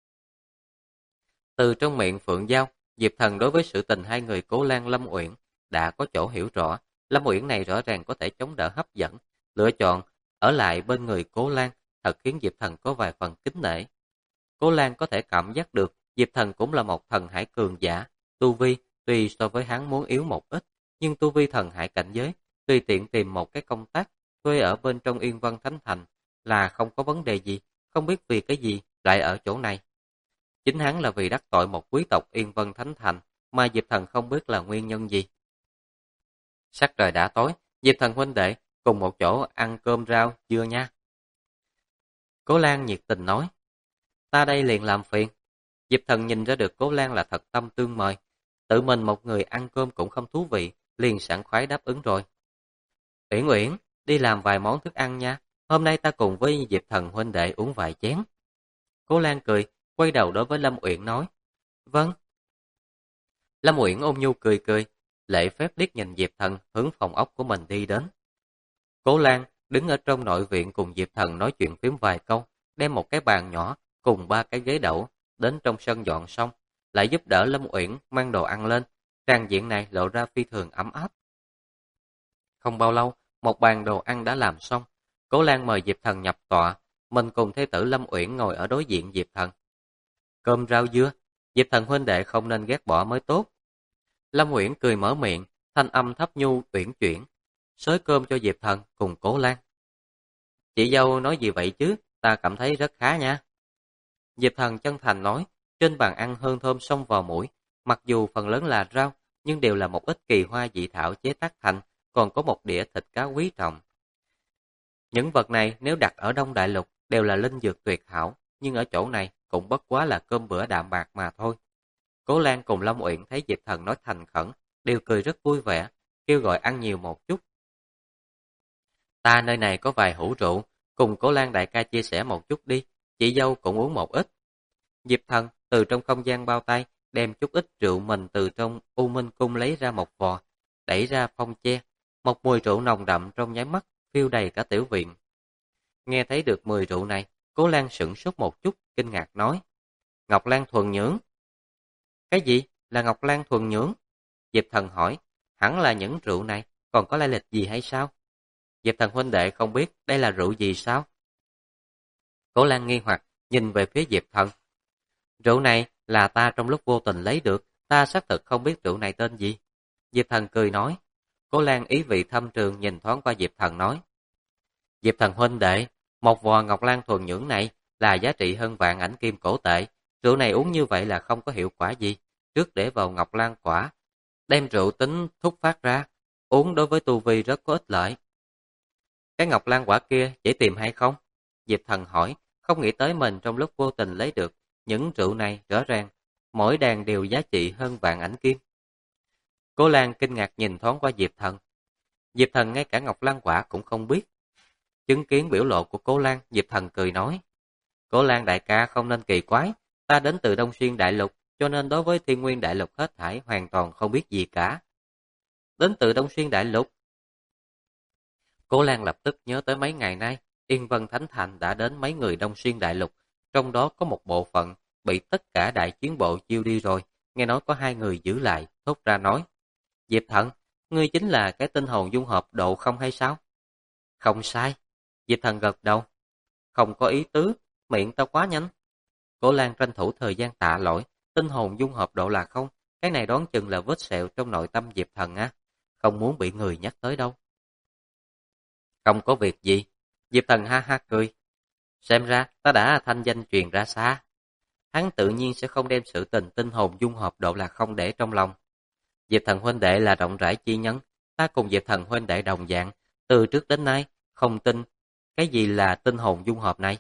Từ trong miệng Phượng Giao, Diệp Thần đối với sự tình hai người Cố Lan Lâm Uyển đã có chỗ hiểu rõ. Lâm Uyển này rõ ràng có thể chống đỡ hấp dẫn, lựa chọn ở lại bên người Cố Lan, thật khiến Diệp Thần có vài phần kính nể. Cố Lan có thể cảm giác được Diệp Thần cũng là một thần hải cường giả, tu vi tuy so với hắn muốn yếu một ít, nhưng tu vi thần hải cảnh giới, tùy tiện tìm một cái công tác thuê ở bên trong Yên Vân Thánh Thành là không có vấn đề gì, không biết vì cái gì lại ở chỗ này. Chính hắn là vì đắc tội một quý tộc Yên Vân Thánh Thành, mà Diệp Thần không biết là nguyên nhân gì. Sắc trời đã tối, Diệp Thần huynh đệ cùng một chỗ ăn cơm rau dưa nha. Cố Lan nhiệt tình nói, ta đây liền làm phiền. Diệp Thần nhìn ra được Cố Lan là thật tâm tương mời, tự mình một người ăn cơm cũng không thú vị, liền sảng khoái đáp ứng rồi. Uyển Uyển, đi làm vài món thức ăn nha, hôm nay ta cùng với Diệp Thần huynh đệ uống vài chén. Cố Lan cười, quay đầu đối với Lâm Uyển nói, vâng. Lâm Uyển ôm nhu cười cười, lễ phép liếc nhìn Diệp Thần hướng phòng ốc của mình đi đến. Cố Lan đứng ở trong nội viện cùng Diệp Thần nói chuyện phím vài câu, đem một cái bàn nhỏ cùng 3 cái ghế đẩu đến trong sân dọn xong, lại giúp đỡ Lâm Uyển mang đồ ăn lên, tràng diện này lộ ra phi thường ấm áp. Không bao lâu, một bàn đồ ăn đã làm xong, Cố Lan mời Diệp Thần nhập tọa, mình cùng thê tử Lâm Uyển ngồi ở đối diện Diệp Thần. Cơm rau dưa, Diệp Thần huynh đệ không nên ghét bỏ mới tốt. Lâm Uyển cười mở miệng, thanh âm thấp nhu uyển chuyển, xới cơm cho Diệp Thần cùng Cố Lan. Chị dâu nói gì vậy chứ, ta cảm thấy rất khá nha. Diệp Thần chân thành nói, trên bàn ăn hương thơm xông vào mũi, mặc dù phần lớn là rau, nhưng đều là một ít kỳ hoa dị thảo chế tác thành, còn có một đĩa thịt cá quý trọng. Những vật này nếu đặt ở Đông Đại Lục đều là linh dược tuyệt hảo, nhưng ở chỗ này cũng bất quá là cơm bữa đạm bạc mà thôi. Cố Lan cùng Lâm Uyển thấy Diệp Thần nói thành khẩn, đều cười rất vui vẻ, kêu gọi ăn nhiều một chút. Ta nơi này có vài hũ rượu, cùng Cố Lan đại ca chia sẻ một chút đi, chị dâu cũng uống một ít. Diệp Thần từ trong không gian bao tay, đem chút ít rượu mình từ trong U Minh Cung lấy ra một vò, đẩy ra phong che, một mùi rượu nồng đậm trong nháy mắt, phiêu đầy cả tiểu viện. Nghe thấy được mùi rượu này, Cố Lan sửng sốt một chút, kinh ngạc nói, Ngọc Lan thuần nhưỡng. Cái gì là Ngọc Lan thuần nhưỡng? Diệp Thần hỏi, hẳn là những rượu này, còn có lai lịch gì hay sao? Diệp Thần huynh đệ không biết đây là rượu gì sao? Cố Lan nghi hoặc nhìn về phía Diệp Thần. Rượu này là ta trong lúc vô tình lấy được, ta xác thực không biết rượu này tên gì. Diệp Thần cười nói. Cố Lan ý vị thâm trường nhìn thoáng qua Diệp Thần nói. Diệp Thần huynh đệ, một vò Ngọc Lan thuần nhưỡng này là giá trị hơn vạn ảnh kim cổ tệ. Rượu này uống như vậy là không có hiệu quả gì. Trước để vào Ngọc Lan quả, đem rượu tính thúc phát ra, uống đối với tu vi rất có ích lợi. Cái Ngọc Lan quả kia dễ tìm hay không? Diệp Thần hỏi, không nghĩ tới mình trong lúc vô tình lấy được những rượu này rõ ràng, mỗi đàn đều giá trị hơn vạn ảnh kim. Cố Lan kinh ngạc nhìn thoáng qua Diệp Thần. Diệp Thần ngay cả Ngọc Lan quả cũng không biết. Chứng kiến biểu lộ của Cố Lan, Diệp Thần cười nói. Cố Lan đại ca không nên kỳ quái, ta đến từ Đông Xuyên Đại Lục, cho nên đối với Thiên Nguyên Đại Lục hết thảy hoàn toàn không biết gì cả. Đến từ Đông Xuyên Đại Lục. Cố Lan lập tức nhớ tới mấy ngày nay, Yên Vân Thánh Thành đã đến mấy người Đông Xuyên Đại Lục, trong đó có một bộ phận bị tất cả đại chiến bộ chiêu đi rồi, nghe nói có 2 người giữ lại, thốt ra nói. Diệp Thần, ngươi chính là cái tinh hồn dung hợp độ không hay sao? Không sai. Diệp Thần gật đầu. Không có ý tứ, miệng tao quá nhanh. Cố Lan tranh thủ thời gian tạ lỗi, tinh hồn dung hợp độ là không, cái này đoán chừng là vết sẹo trong nội tâm Diệp Thần á, không muốn bị người nhắc tới đâu. Không có việc gì, Diệp Thần ha ha cười. Xem ra ta đã thanh danh truyền ra xa. Hắn tự nhiên sẽ không đem sự tình tinh hồn dung hợp độ là không để trong lòng. Diệp Thần huynh đệ là rộng rãi chi nhân, ta cùng Diệp Thần huynh đệ đồng dạng, từ trước đến nay không tin cái gì là tinh hồn dung hợp này.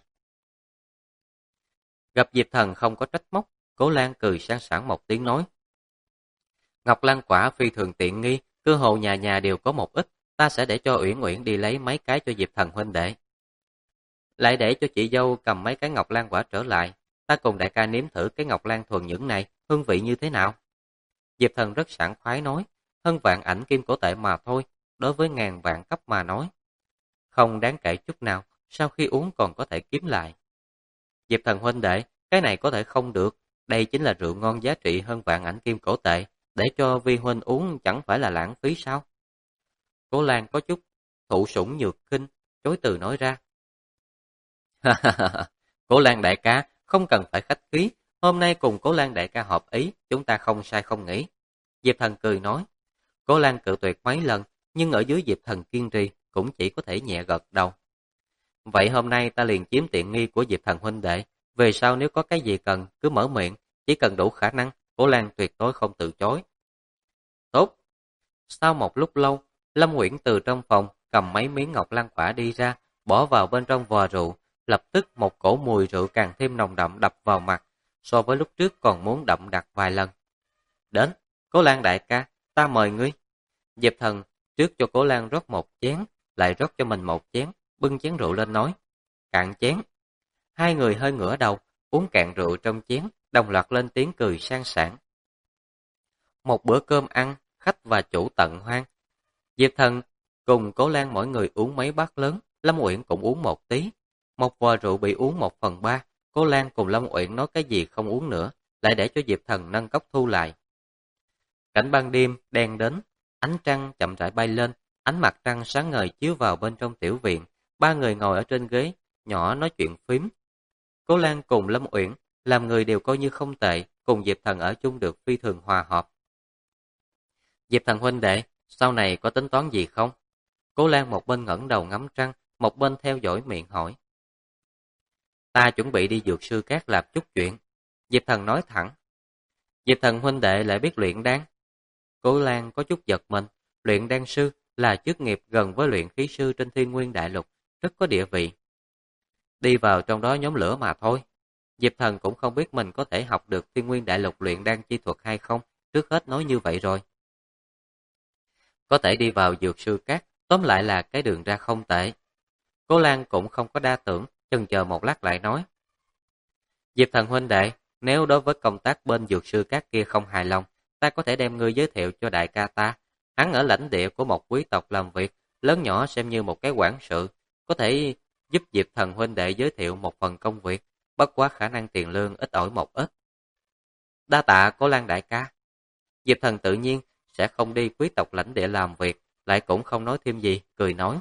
Gặp Diệp Thần không có trách móc, Cố Lan cười sang sảng một tiếng nói. Ngọc Lan quả phi thường tiện nghi, cơ hồ nhà nhà đều có một ít, ta sẽ để cho Uyển Uyển đi lấy mấy cái cho Diệp Thần huynh đệ. Lại để cho chị dâu cầm mấy cái Ngọc Lan quả trở lại, ta cùng đại ca nếm thử cái Ngọc Lan thuần nhưỡng này, hương vị như thế nào? Diệp Thần rất sảng khoái nói, hơn vạn ảnh kim cổ tệ mà thôi, đối với ngàn vạn cấp mà nói. Không đáng kể chút nào, sau khi uống còn có thể kiếm lại. Diệp Thần huynh đệ, cái này có thể không được, đây chính là rượu ngon giá trị hơn vạn ảnh kim cổ tệ, để cho vi huynh uống chẳng phải là lãng phí sao? Cố Lan có chút thụ sủng nhược khinh, chối từ nói ra. Cố Lan đại ca, không cần phải khách khí, hôm nay cùng Cố Lan đại ca hợp ý, chúng ta không sai không nghĩ. Diệp Thần cười nói. Cố Lan cự tuyệt mấy lần, nhưng ở dưới Diệp Thần kiên trì, cũng chỉ có thể nhẹ gật đầu. Vậy hôm nay ta liền chiếm tiện nghi của Diệp Thần huynh đệ, về sau nếu có cái gì cần, cứ mở miệng, chỉ cần đủ khả năng, Cố Lan tuyệt đối không từ chối. Tốt. Sau một lúc lâu, Lâm Uyển từ trong phòng cầm mấy miếng ngọc lan quả đi ra, bỏ vào bên trong vò rượu, lập tức một cổ mùi rượu càng thêm nồng đậm đập vào mặt, so với lúc trước còn muốn đậm đặc vài lần. Đến, Cố Lan đại ca, ta mời ngươi. Diệp Thần trước cho Cố Lan rót một chén, lại rót cho mình một chén, bưng chén rượu lên nói. Cạn chén. Hai người hơi ngửa đầu, uống cạn rượu trong chén, đồng loạt lên tiếng cười sang sảng. Một bữa cơm ăn, khách và chủ tận hoan. Diệp Thần cùng Cố Lan mỗi người uống mấy bát lớn, Lâm Uyển cũng uống một tí. Một vò rượu bị uống 1/3, Cố Lan cùng Lâm Uyển nói cái gì không uống nữa, lại để cho Diệp Thần nâng cốc thu lại. Cảnh ban đêm đen đến, ánh trăng chậm rãi bay lên, ánh mặt trăng sáng ngời chiếu vào bên trong tiểu viện, ba người ngồi ở trên ghế nhỏ nói chuyện phím. Cố Lan cùng Lâm Uyển làm người đều coi như không tệ, cùng Diệp Thần ở chung được phi thường hòa hợp. Diệp Thần huynh đệ, sau này có tính toán gì không? Cố Lan một bên ngẩng đầu ngắm trăng, một bên theo dõi miệng hỏi. Ta chuẩn bị đi dược sư các làm chút chuyện. Diệp Thần nói thẳng. Diệp Thần huynh đệ lại biết luyện đan. Cố Lan có chút giật mình, luyện đan sư là chức nghiệp gần với luyện khí sư trên Thiên Nguyên Đại Lục, rất có địa vị. Đi vào trong đó nhóm lửa mà thôi. Diệp Thần cũng không biết mình có thể học được Thiên Nguyên Đại Lục luyện đan chi thuật hay không, trước hết nói như vậy rồi. Có thể đi vào dược sư các, tóm lại là cái đường ra không tệ. Cố Lan cũng không có đa tưởng, chần chờ một lát lại nói. Diệp Thần huynh đệ, nếu đối với công tác bên dược sư các kia không hài lòng, ta có thể đem ngươi giới thiệu cho đại ca ta. Hắn ở lãnh địa của một quý tộc làm việc, lớn nhỏ xem như một cái quản sự, có thể giúp Diệp Thần huynh đệ giới thiệu một phần công việc, bất quá khả năng tiền lương ít ỏi một ít. Đa tạ Cố Lan đại ca. Diệp Thần tự nhiên sẽ không đi quý tộc lãnh địa làm việc, lại cũng không nói thêm gì, cười nói.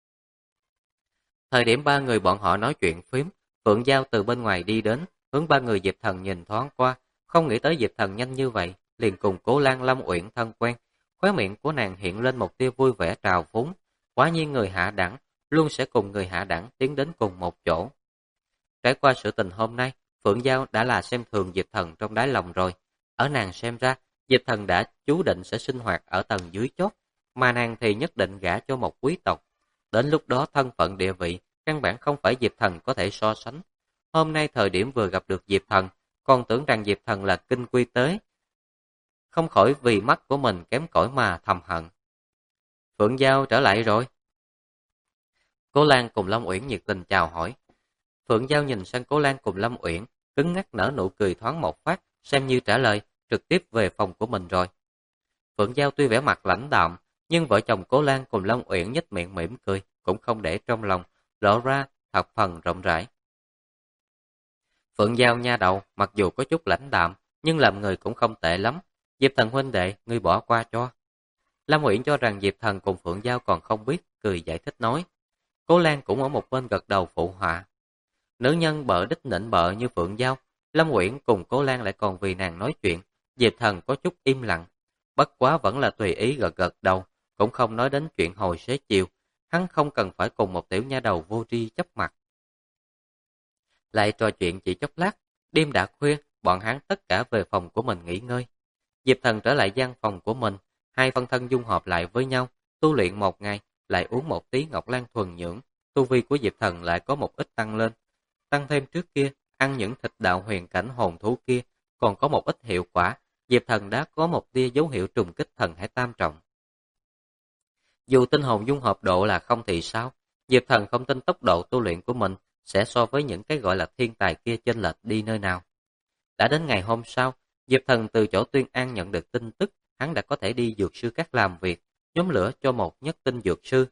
Thời điểm ba người bọn họ nói chuyện phím, Phượng Giao từ bên ngoài đi đến, hướng ba người Diệp Thần nhìn thoáng qua, không nghĩ tới Diệp Thần nhanh như vậy, liền cùng Cố Lan Lâm Uyển thân quen, khóe miệng của nàng hiện lên một tia vui vẻ trào phúng, quả nhiên người hạ đẳng luôn sẽ cùng người hạ đẳng tiến đến cùng một chỗ. Trải qua sự tình hôm nay, Phượng Giao đã là xem thường Diệp Thần trong đáy lòng rồi, ở nàng xem ra, Diệp Thần đã chú định sẽ sinh hoạt ở tầng dưới chót, mà nàng thì nhất định gả cho một quý tộc. Đến lúc đó thân phận địa vị, căn bản không phải Diệp Thần có thể so sánh. Hôm nay thời điểm vừa gặp được Diệp Thần, còn tưởng rằng Diệp Thần là kinh quy tế. Không khỏi vì mắt của mình kém cỏi mà thầm hận. Phượng Giao trở lại rồi. Cố Lan cùng Lâm Uyển nhiệt tình chào hỏi. Phượng Giao nhìn sang Cố Lan cùng Lâm Uyển, cứng ngắc nở nụ cười thoáng một phát, xem như trả lời, trực tiếp về phòng của mình rồi. Phượng Giao tuy vẻ mặt lãnh đạm, nhưng vợ chồng Cố Lan cùng Lâm Uyển nhếch miệng mỉm cười, cũng không để trong lòng, lộ ra thập phần rộng rãi. Phượng Giao nha đầu, mặc dù có chút lãnh đạm, nhưng làm người cũng không tệ lắm. Diệp Thần huynh đệ, ngươi bỏ qua cho. Lâm Uyển cho rằng Diệp Thần cùng Phượng Giao còn không biết, cười giải thích nói. Cố Lan cũng ở một bên gật đầu phụ họa. Nữ nhân bợ đích nịnh bợ như Phượng Giao, Lâm Uyển cùng Cố Lan lại còn vì nàng nói chuyện. Diệp Thần có chút im lặng, bất quá vẫn là tùy ý gật gật đầu, cũng không nói đến chuyện hồi xế chiều. Hắn không cần phải cùng một tiểu nha đầu vô tri chấp mặt. Lại trò chuyện chỉ chốc lát, đêm đã khuya, bọn hắn tất cả về phòng của mình nghỉ ngơi. Diệp Thần trở lại gian phòng của mình, hai phân thân dung hợp lại với nhau, tu luyện một ngày, lại uống một tí ngọc lan thuần nhưỡng, tu vi của Diệp Thần lại có một ít tăng lên. Tăng thêm trước kia, ăn những thịt đạo huyền cảnh hồn thú kia, còn có một ít hiệu quả, Diệp Thần đã có một tia dấu hiệu trùng kích thần hải tam trọng. Dù tinh hồn dung hợp độ là không thì sao, Diệp Thần không tin tốc độ tu luyện của mình sẽ so với những cái gọi là thiên tài kia chênh lệch đi nơi nào. Đã đến ngày hôm sau, Diệp Thần từ chỗ Tuyên An nhận được tin tức, hắn đã có thể đi dược sư các làm việc, nhóm lửa cho một nhất tinh dược sư.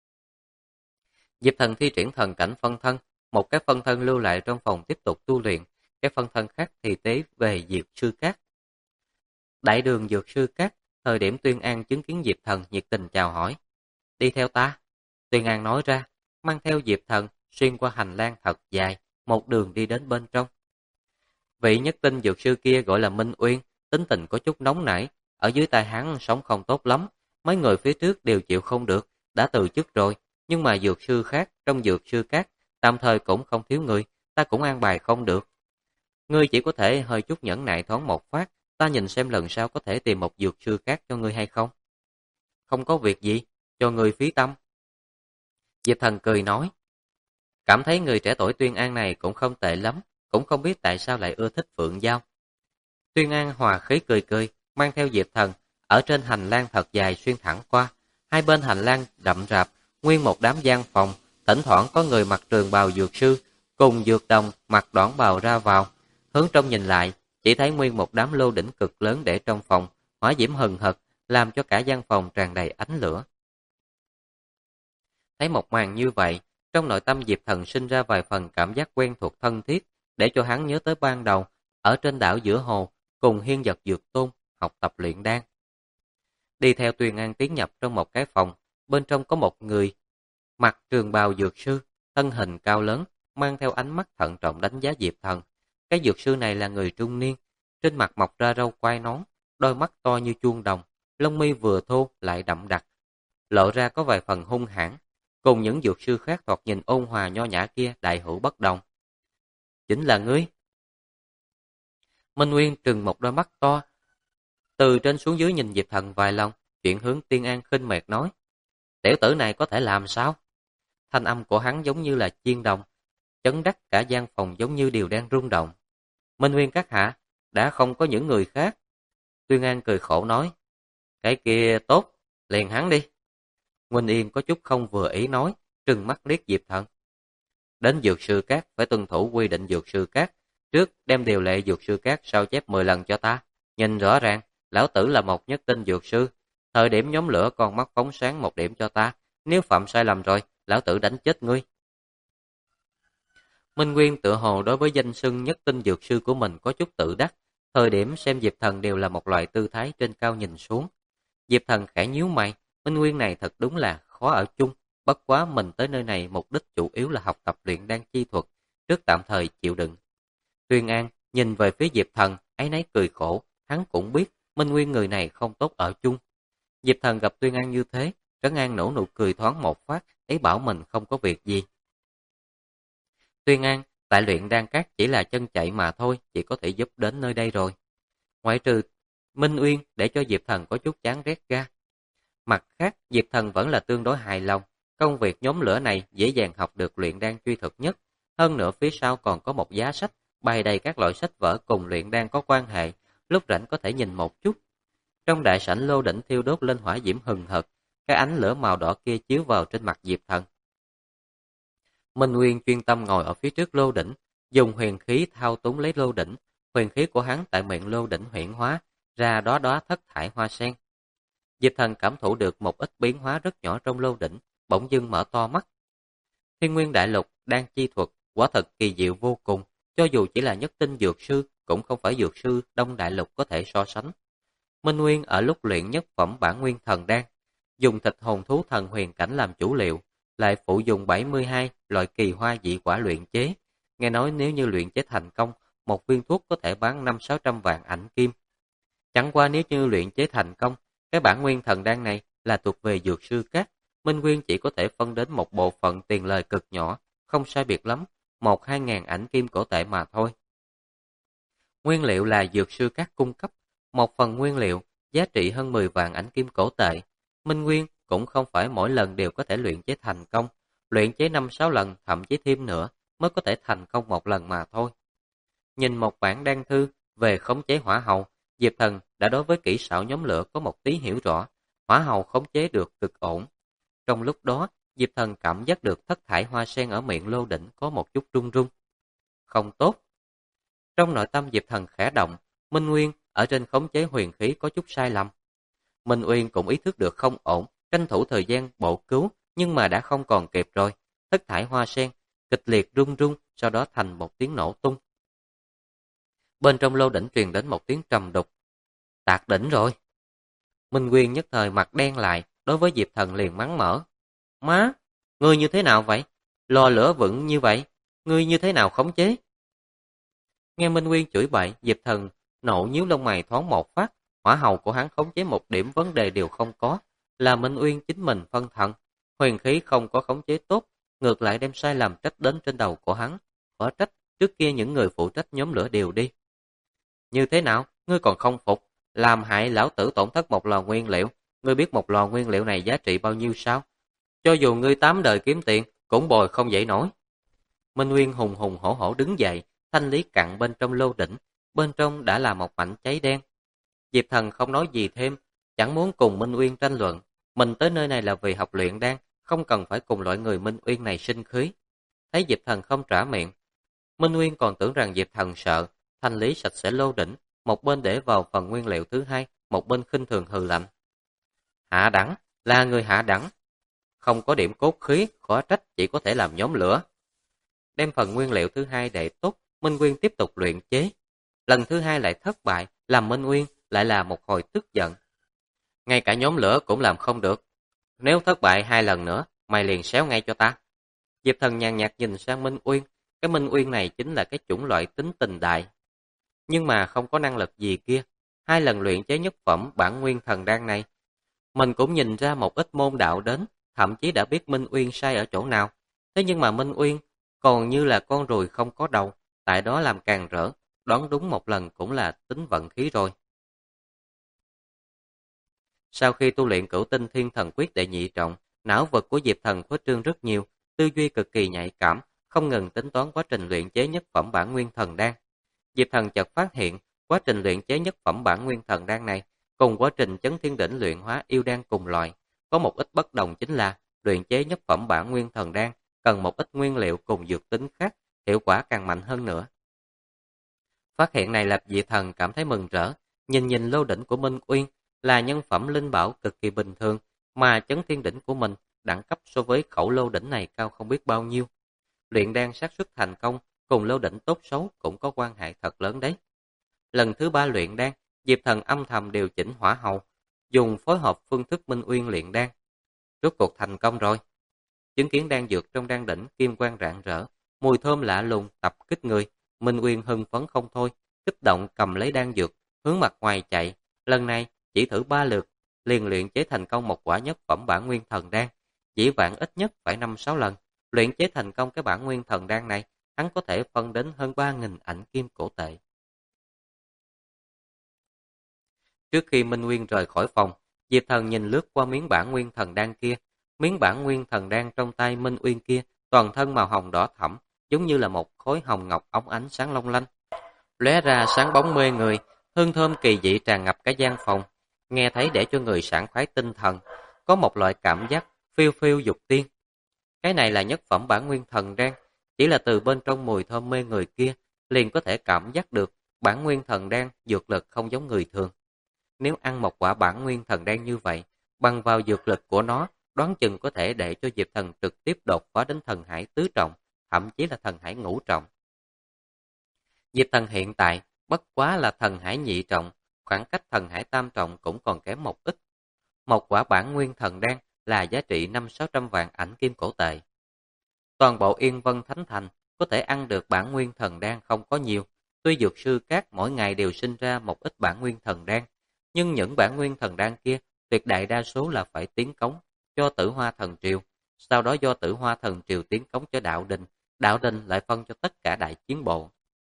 Diệp Thần thi triển thần cảnh phân thân, một cái phân thân lưu lại trong phòng tiếp tục tu luyện, cái phân thân khác thì tế về dược sư các. Đại đường dược sư các, thời điểm Tuyên An chứng kiến Diệp Thần nhiệt tình chào hỏi. Đi theo ta. Tuyên An nói ra, mang theo Diệp Thần xuyên qua hành lang thật dài, một đường đi đến bên trong. Vị nhất tinh dược sư kia gọi là Minh Uyên, tính tình có chút nóng nảy, ở dưới tay hắn sống không tốt lắm, mấy người phía trước đều chịu không được, đã từ chức rồi, nhưng mà dược sư khác trong dược sư các tạm thời cũng không thiếu người, ta cũng an bài không được. Ngươi chỉ có thể hơi chút nhẫn nại thoáng một phát, ta nhìn xem lần sau có thể tìm một dược sư khác cho ngươi hay không. Không có việc gì, cho ngươi phí tâm. Diệp Thần cười nói, cảm thấy người trẻ tuổi Tuyên An này cũng không tệ lắm, cũng không biết tại sao lại ưa thích Phượng Giao. Tuyên An hòa khí cười cười, mang theo Diệp Thần, ở trên hành lang thật dài xuyên thẳng qua. Hai bên hành lang rậm rạp, nguyên một đám gian phòng, thỉnh thoảng có người mặc trường bào dược sư, cùng dược đồng mặc đoản bào ra vào. Hướng trong nhìn lại, chỉ thấy nguyên một đám lô đỉnh cực lớn để trong phòng, hỏa diễm hừng hực, làm cho cả gian phòng tràn đầy ánh lửa. Thấy một màn như vậy, trong nội tâm Diệp Thần sinh ra vài phần cảm giác quen thuộc thân thiết, để cho hắn nhớ tới ban đầu, ở trên đảo giữa hồ, cùng Hiên Vật Dược Tôn, học tập luyện đan. Đi theo Tuyền An tiến nhập trong một cái phòng, bên trong có một người, mặc trường bào dược sư, thân hình cao lớn, mang theo ánh mắt thận trọng đánh giá Diệp Thần. Cái dược sư này là người trung niên, trên mặt mọc ra râu quai nón, đôi mắt to như chuông đồng, lông mi vừa thô lại đậm đặc, lộ ra có vài phần hung hãn, cùng những dược sư khác thoạt nhìn ôn hòa nho nhã kia đại hữu bất đồng. Chính là ngươi. Minh Nguyên trừng một đôi mắt to, từ trên xuống dưới nhìn Diệp Thần vài lần, chuyển hướng Tiên An khinh miệt nói, tiểu tử này có thể làm sao? Thanh âm của hắn giống như là chiên đồng, chấn đắc cả gian phòng giống như điều đang rung động. Minh Nguyên các hạ, đã không có những người khác. Tuyên An cười khổ nói, cái kia tốt, liền hắn đi. Nguyên Yên có chút không vừa ý nói, trừng mắt liếc Diệp Thần. Đến dược sư các phải tuân thủ quy định dược sư các, trước đem điều lệ dược sư các sao chép 10 lần cho ta. Nhìn rõ ràng, lão tử là một nhất tinh dược sư, thời điểm nhóm lửa con mắt phóng sáng 1 điểm cho ta, nếu phạm sai lầm rồi, lão tử đánh chết ngươi. Minh Nguyên tự hồ đối với danh xưng nhất tinh dược sư của mình có chút tự đắc, thời điểm xem Diệp Thần đều là một loại tư thái trên cao nhìn xuống. Diệp Thần khẽ nhíu mày, Minh Nguyên này thật đúng là khó ở chung, bất quá mình tới nơi này mục đích chủ yếu là học tập luyện đan chi thuật, trước tạm thời chịu đựng. Tuyên An nhìn về phía Diệp Thần, áy náy cười khổ, hắn cũng biết Minh Nguyên người này không tốt ở chung. Diệp Thần gặp Tuyên An như thế, Trấn An nở nụ cười thoáng một phát, ý bảo mình không có việc gì. Tuyên An, tại luyện đan các chỉ là chân chạy mà thôi, chỉ có thể giúp đến nơi đây rồi. Ngoại trừ Minh Uyên để cho Diệp Thần có chút chán ghét ra. Mặt khác, Diệp Thần vẫn là tương đối hài lòng, công việc nhóm lửa này dễ dàng học được luyện đan truy thực nhất. Hơn nữa phía sau còn có một giá sách, bày đầy các loại sách vở cùng luyện đan có quan hệ, lúc rảnh có thể nhìn một chút. Trong đại sảnh lô đỉnh thiêu đốt lên hỏa diễm hừng hực, cái ánh lửa màu đỏ kia chiếu vào trên mặt Diệp Thần. Minh Nguyên chuyên tâm ngồi ở phía trước lô đỉnh, dùng huyền khí thao túng lấy lô đỉnh, huyền khí của hắn tại miệng lô đỉnh huyễn hóa ra đóa đóa thất thải hoa sen. Diệp Thần cảm thụ được một ít biến hóa rất nhỏ trong lô đỉnh, bỗng dưng mở to mắt. Thiên Nguyên Đại Lục đan chi thuật quả thật kỳ diệu vô cùng, cho dù chỉ là nhất tinh dược sư cũng không phải dược sư Đông Đại Lục có thể so sánh. Minh Nguyên ở lúc luyện nhất phẩm bản nguyên thần đan, dùng thịt hồn thú thần huyền cảnh làm chủ liệu, lại phụ dùng 72 loại kỳ hoa dị quả luyện chế, Nghe nói nếu như luyện chế thành công, một viên thuốc có thể bán 500-600 vạn ảnh kim. Chẳng qua nếu như luyện chế thành công, cái bản nguyên thần đan này là thuộc về dược sư các. Minh Nguyên chỉ có thể phân đến một bộ phận tiền lời cực nhỏ, không sai biệt lắm, 1-2 ngàn ảnh kim cổ tệ mà thôi. Nguyên liệu là dược sư các cung cấp, một phần nguyên liệu giá trị hơn 10 vạn ảnh kim cổ tệ. Minh Nguyên cũng không phải mỗi lần đều có thể luyện chế thành công, luyện chế 5-6 lần thậm chí thêm nữa mới có thể thành công một lần mà thôi. Nhìn một bản đan thư về khống chế hỏa hầu, Diệp Thần đã đối với kỹ xảo nhóm lửa có một tí hiểu rõ, hỏa hầu khống chế được cực ổn. Trong lúc đó, Diệp Thần cảm giác được thất thải hoa sen ở miệng lô đỉnh có một chút rung rung. Không tốt. Trong nội tâm Diệp Thần khẽ động, Minh Nguyên ở trên khống chế huyền khí có chút sai lầm. Minh Uyên cũng ý thức được không ổn, tranh thủ thời gian bổ cứu, nhưng mà đã không còn kịp rồi. Thất thải hoa sen kịch liệt rung rung, sau đó thành một tiếng nổ tung. Bên trong lô đỉnh truyền đến một tiếng trầm đục. Tạc đỉnh rồi. Minh Nguyên nhất thời mặt đen lại, đối với Diệp Thần liền mắng mỏ. Má, ngươi như thế nào vậy? Lò lửa vững như vậy, ngươi như thế nào khống chế? Nghe Minh Nguyên chửi bậy, Diệp Thần nộ nhíu lông mày thoáng một phát, hỏa hầu của hắn khống chế một điểm vấn đề đều không có, là Minh Nguyên chính mình phân thần, huyền khí không có khống chế tốt, ngược lại đem sai lầm trách đến trên đầu của hắn, khó trách trước kia những người phụ trách nhóm lửa đều đi. Như thế nào, ngươi còn không phục, làm hại lão tử tổn thất một lò nguyên liệu, ngươi biết một lò nguyên liệu này giá trị bao nhiêu sao? Cho dù ngươi 8 đời kiếm tiền, cũng bồi không dậy nổi. Minh Nguyên hùng hùng hổ hổ đứng dậy, thanh lý cặn bên trong lô đỉnh, bên trong đã là một mảnh cháy đen. Diệp Thần không nói gì thêm, chẳng muốn cùng Minh Uyên tranh luận, mình tới nơi này là vì học luyện đan, không cần phải cùng loại người Minh Uyên này sinh khí. Thấy Diệp Thần không trả miệng, Minh Uyên còn tưởng rằng Diệp Thần sợ, thanh lý sạch sẽ lô đỉnh, một bên để vào phần nguyên liệu thứ hai, một bên khinh thường hừ lạnh. Hạ đẳng, là người hạ đẳng, không có điểm cốt khí, khó trách chỉ có thể làm nhóm lửa. Đem phần nguyên liệu thứ hai để tốt, Minh Uyên tiếp tục luyện chế. Lần thứ hai lại thất bại, làm Minh Uyên lại là một hồi tức giận. Ngay cả nhóm lửa cũng làm không được. Nếu thất bại 2 lần nữa, mày liền xéo ngay cho ta. Diệp Thần nhàn nhạt nhìn sang Minh Uyên, cái Minh Uyên này chính là cái chủng loại tính tình đại. Nhưng mà không có năng lực gì kia, 2 lần luyện chế nhất phẩm bản nguyên thần đan này. Mình cũng nhìn ra một ít môn đạo đến, thậm chí đã biết Minh Uyên sai ở chỗ nào. Thế nhưng mà Minh Uyên còn như là con ruồi không có đầu, tại đó làm càng rỡ, đoán đúng một lần cũng là tính vận khí rồi. Sau khi tu luyện Cửu Tinh Thiên Thần Quyết đệ nhị trọng, não vực của Diệp Thần khuếch trương rất nhiều, tư duy cực kỳ nhạy cảm, không ngừng tính toán quá trình luyện chế nhất phẩm bản nguyên thần đan. Diệp Thần chợt phát hiện, quá trình luyện chế nhất phẩm bản nguyên thần đan này cùng quá trình chấn thiên đỉnh luyện hóa yêu đan cùng loại, có một ít bất đồng chính là luyện chế nhất phẩm bản nguyên thần đan cần một ít nguyên liệu cùng dược tính khác, hiệu quả càng mạnh hơn nữa. Phát hiện này làm Diệp Thần cảm thấy mừng rỡ, nhìn lô đỉnh của Minh Uyên là nhân phẩm linh bảo cực kỳ bình thường, mà chấn thiên đỉnh của mình đẳng cấp so với khẩu lô đỉnh này cao không biết bao nhiêu. Luyện đan xác suất thành công cùng lô đỉnh tốt xấu cũng có quan hệ thật lớn đấy. Lần thứ 3 luyện đan, Diệp Thần âm thầm điều chỉnh hỏa hầu, dùng phối hợp phương thức Minh Uyên luyện đan. Rốt cuộc thành công rồi. Chứng kiến đan dược trong đan đỉnh kim quang rạng rỡ, mùi thơm lạ lùng tập kích người, Minh Uyên hưng phấn không thôi, kích động cầm lấy đan dược, hướng mặt ngoài chạy. Lần này chỉ thử 3 lượt, liền luyện chế thành công một quả nhất phẩm bản nguyên thần đan. Dĩ vãng ít nhất phải 5-6 lần, luyện chế thành công cái bản nguyên thần đan này, hắn có thể phân đến hơn 3.000 ảnh kim cổ tệ. Trước khi Minh Nguyên rời khỏi phòng, Diệp Thần nhìn lướt qua miếng bản nguyên thần đan kia. Miếng bản nguyên thần đan trong tay Minh Uyên kia, toàn thân màu hồng đỏ thẫm, giống như là một khối hồng ngọc óng ánh sáng long lanh, lóe ra sáng bóng mê người, hương thơm kỳ dị tràn ngập cả gian phòng, nghe thấy để cho người sảng khoái tinh thần, có một loại cảm giác phiêu phiêu dục tiên. Cái này là nhất phẩm bản nguyên thần đan, chỉ là từ bên trong mùi thơm mê người kia, liền có thể cảm giác được bản nguyên thần đan dược lực không giống người thường. Nếu ăn một quả bản nguyên thần đan như vậy, bằng vào dược lực của nó, đoán chừng có thể để cho Diệp Thần trực tiếp đột phá đến thần hải tứ trọng, thậm chí là thần hải ngũ trọng. Diệp Thần hiện tại bất quá là thần hải nhị trọng, khoảng cách thần hải tam trọng cũng còn kém một ít. Một quả bản nguyên thần đan là giá trị 500-600 vạn ảnh kim cổ tệ. Toàn bộ Yên Vân Thánh Thành có thể ăn được bản nguyên thần đan không có nhiều. Tuy dược sư các mỗi ngày đều sinh ra một ít bản nguyên thần đan, nhưng những bản nguyên thần đan kia tuyệt đại đa số là phải tiến cống cho Tử Hoa Thần Triều, sau đó do Tử Hoa Thần Triều tiến cống cho đạo đình lại phân cho tất cả đại chiến bộ.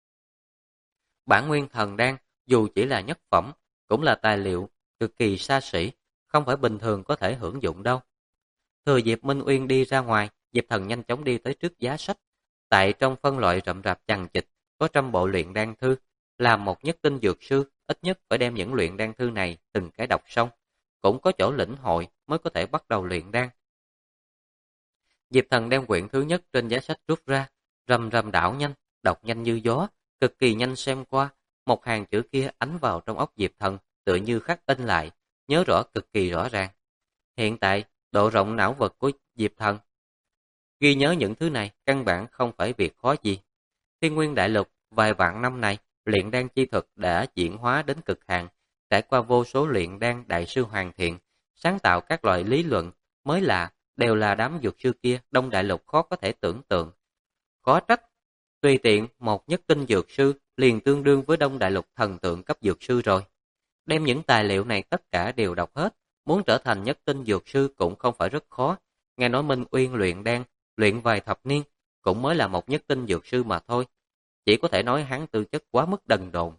Bản nguyên thần đan dù chỉ là nhất phẩm, cũng là tài liệu cực kỳ xa xỉ, không phải bình thường có thể hưởng dụng đâu. Thừa dịp Minh Uyên đi ra ngoài, Diệp Thần nhanh chóng đi tới trước giá sách. Tại trong phân loại rậm rạp chằng chịt, có trăm bộ luyện đan thư. Làm một nhất tinh dược sư, ít nhất phải đem những luyện đan thư này từng cái đọc xong. Cũng có chỗ lĩnh hội mới có thể bắt đầu luyện đan. Diệp Thần đem quyển thứ nhất trên giá sách rút ra, rầm rầm đảo nhanh, đọc nhanh như gió, cực kỳ nhanh xem qua. Một hàng chữ kia ánh vào trong óc Diệp Thần, tựa như khắc in lại, nhớ rõ cực kỳ rõ ràng. Hiện tại, độ rộng não vật của Diệp Thần ghi nhớ những thứ này căn bản không phải việc khó gì. Thiên Nguyên Đại Lục vài vạn năm này, luyện đan chi thuật đã diễn hóa đến cực hạn, trải qua vô số luyện đan đại sư hoàn thiện, sáng tạo các loại lý luận mới lạ, đều là đám dược sư kia Đông Đại Lục khó có thể tưởng tượng. Khó trách, tùy tiện một nhất tinh dược sư liền tương đương với Đông Đại Lục thần tượng cấp dược sư rồi. Đem những tài liệu này tất cả đều đọc hết, muốn trở thành nhất tinh dược sư cũng không phải rất khó. Nghe nói Minh Uyên luyện đan, luyện vài thập niên, cũng mới là một nhất tinh dược sư mà thôi. Chỉ có thể nói hắn tư chất quá mức đần độn.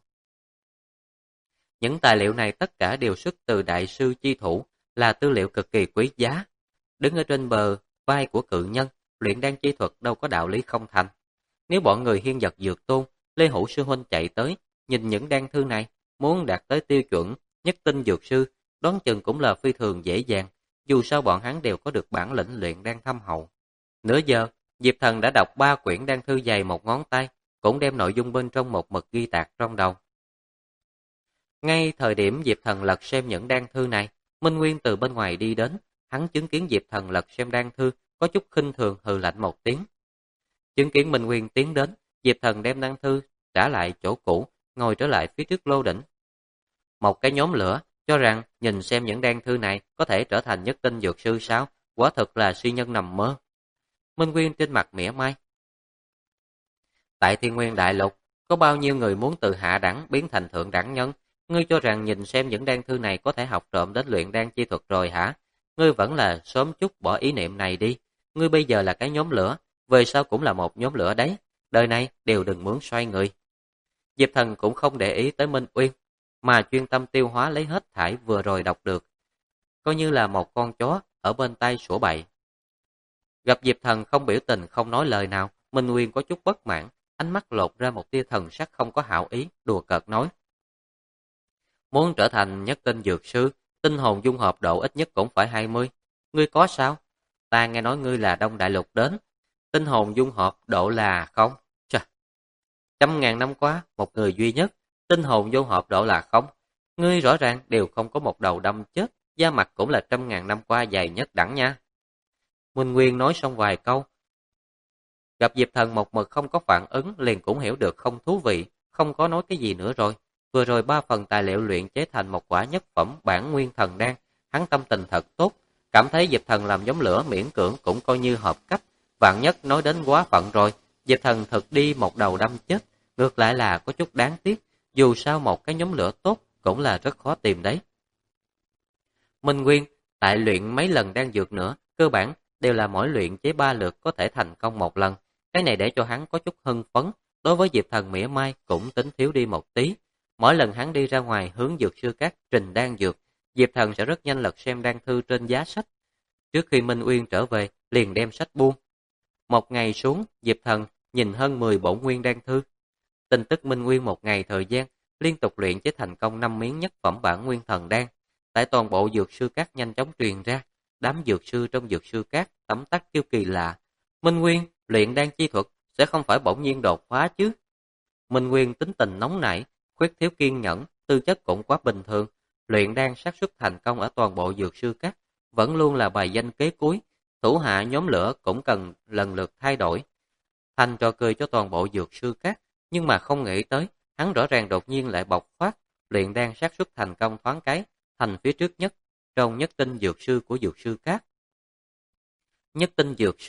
Những tài liệu này tất cả đều xuất từ đại sư chi thủ, là tư liệu cực kỳ quý giá. Đứng ở trên bờ vai của cự nhân, luyện đan chi thuật đâu có đạo lý không thành. Nếu bọn người Hiên Vật Dược Tôn, Lê Hữu sư huynh chạy tới, nhìn những đan thư này, muốn đạt tới tiêu chuẩn nhất tinh dược sư, đoán chừng cũng là phi thường dễ dàng, dù sao bọn hắn đều có được bản lĩnh luyện đan thâm hậu. Nửa giờ, Diệp Thần đã đọc 3 quyển đan thư dày một ngón tay, cũng đem nội dung bên trong một mực ghi tạc trong đầu. Ngay thời điểm Diệp Thần lật xem những đan thư này, Minh Nguyên từ bên ngoài đi đến, hắn chứng kiến Diệp Thần lật xem đan thư, có chút khinh thường hừ lạnh một tiếng. Chứng kiến Minh Nguyên tiến đến, Diệp Thần đem đan thư trả lại chỗ cũ, ngồi trở lại phía trước lô đỉnh. Một cái nhóm lửa cho rằng nhìn xem những đan thư này có thể trở thành nhất tinh dược sư sao, quả thực là suy nhân nằm mơ. Minh Nguyên trên mặt mỉa mai. Tại Thiên Nguyên Đại Lục, có bao nhiêu người muốn từ hạ đẳng biến thành thượng đẳng nhân? Ngươi cho rằng nhìn xem những đan thư này có thể học trộm đến luyện đan chi thuật rồi hả? Ngươi vẫn là sớm chút bỏ ý niệm này đi. Ngươi bây giờ là cái nhóm lửa, về sau cũng là một nhóm lửa đấy. Đời này đều đừng muốn xoay người. Diệp Thần cũng không để ý tới Minh Uyên, mà chuyên tâm tiêu hóa lấy hết thải vừa rồi đọc được. Coi như là một con chó ở bên tay sủa bậy. Gặp Diệp Thần không biểu tình không nói lời nào, Minh Uyên có chút bất mãn, ánh mắt lột ra một tia thần sắc không có hảo ý, đùa cợt nói. Muốn trở thành nhất tinh dược sư, tinh hồn dung hợp độ ít nhất cũng phải 20. Ngươi có sao? Ta nghe nói ngươi là Đông Đại Lục đến. Tinh hồn dung hợp độ là không? Chà, 100.000 năm qua, một người duy nhất, tinh hồn dung hợp độ là không. Ngươi rõ ràng đều không có một đầu đâm chết, da mặt cũng là 100.000 năm qua dày nhất đẳng nha. Minh Nguyên nói xong vài câu. Gặp Diệp Thần một mực không có phản ứng, liền cũng hiểu được không thú vị, không có nói cái gì nữa rồi. Vừa rồi 3 phần tài liệu luyện chế thành một quả nhất phẩm bản nguyên thần đan, hắn tâm tình thật tốt, cảm thấy Diệp Thần làm giống lửa miễn cưỡng cũng coi như hợp cách, vạn nhất nói đến quá phận rồi, Diệp Thần thực đi một đầu đâm chết, ngược lại là có chút đáng tiếc, dù sao một cái nhóm lửa tốt cũng là rất khó tìm đấy. Minh Nguyên, tại luyện mấy lần đan dược nữa, cơ bản đều là mỗi luyện chế 3 lượt có thể thành công một lần, cái này để cho hắn có chút hưng phấn, đối với Diệp Thần mỉa mai cũng tính thiếu đi một tí. Mỗi lần hắn đi ra ngoài hướng dược sư các trình đan dược, Diệp Thần sẽ rất nhanh lật xem đan thư trên giá sách. Trước khi Minh Uyên trở về, liền đem sách buông. Một ngày xuống, Diệp Thần nhìn hơn 10 bổn nguyên đan thư. Tin tức Minh Uyên một ngày thời gian, liên tục luyện chế thành công 5 miếng nhất phẩm bản nguyên thần đan. Tại toàn bộ dược sư các nhanh chóng truyền ra, đám dược sư trong dược sư các tấm tắc kêu kỳ lạ. Minh Nguyên, luyện đan chi thuật sẽ không phải bỗng nhiên đột phá chứ? Minh Nguyên tính tình nóng nảy, khuyết thiếu kiên nhẫn, tư chất cũng quá bình thường, luyện đan xác suất thành công ở toàn bộ dược sư các vẫn luôn là bài danh kế cuối, thủ hạ nhóm lửa cũng cần lần lượt thay đổi. Thành trò cười cho toàn bộ dược sư các, nhưng mà không nghĩ tới, hắn rõ ràng đột nhiên lại bộc phát, luyện đan xác suất thành công thoáng cái, thành phía trước nhất, trong nhất tinh dược sư của dược sư các. Nhất tinh dược sư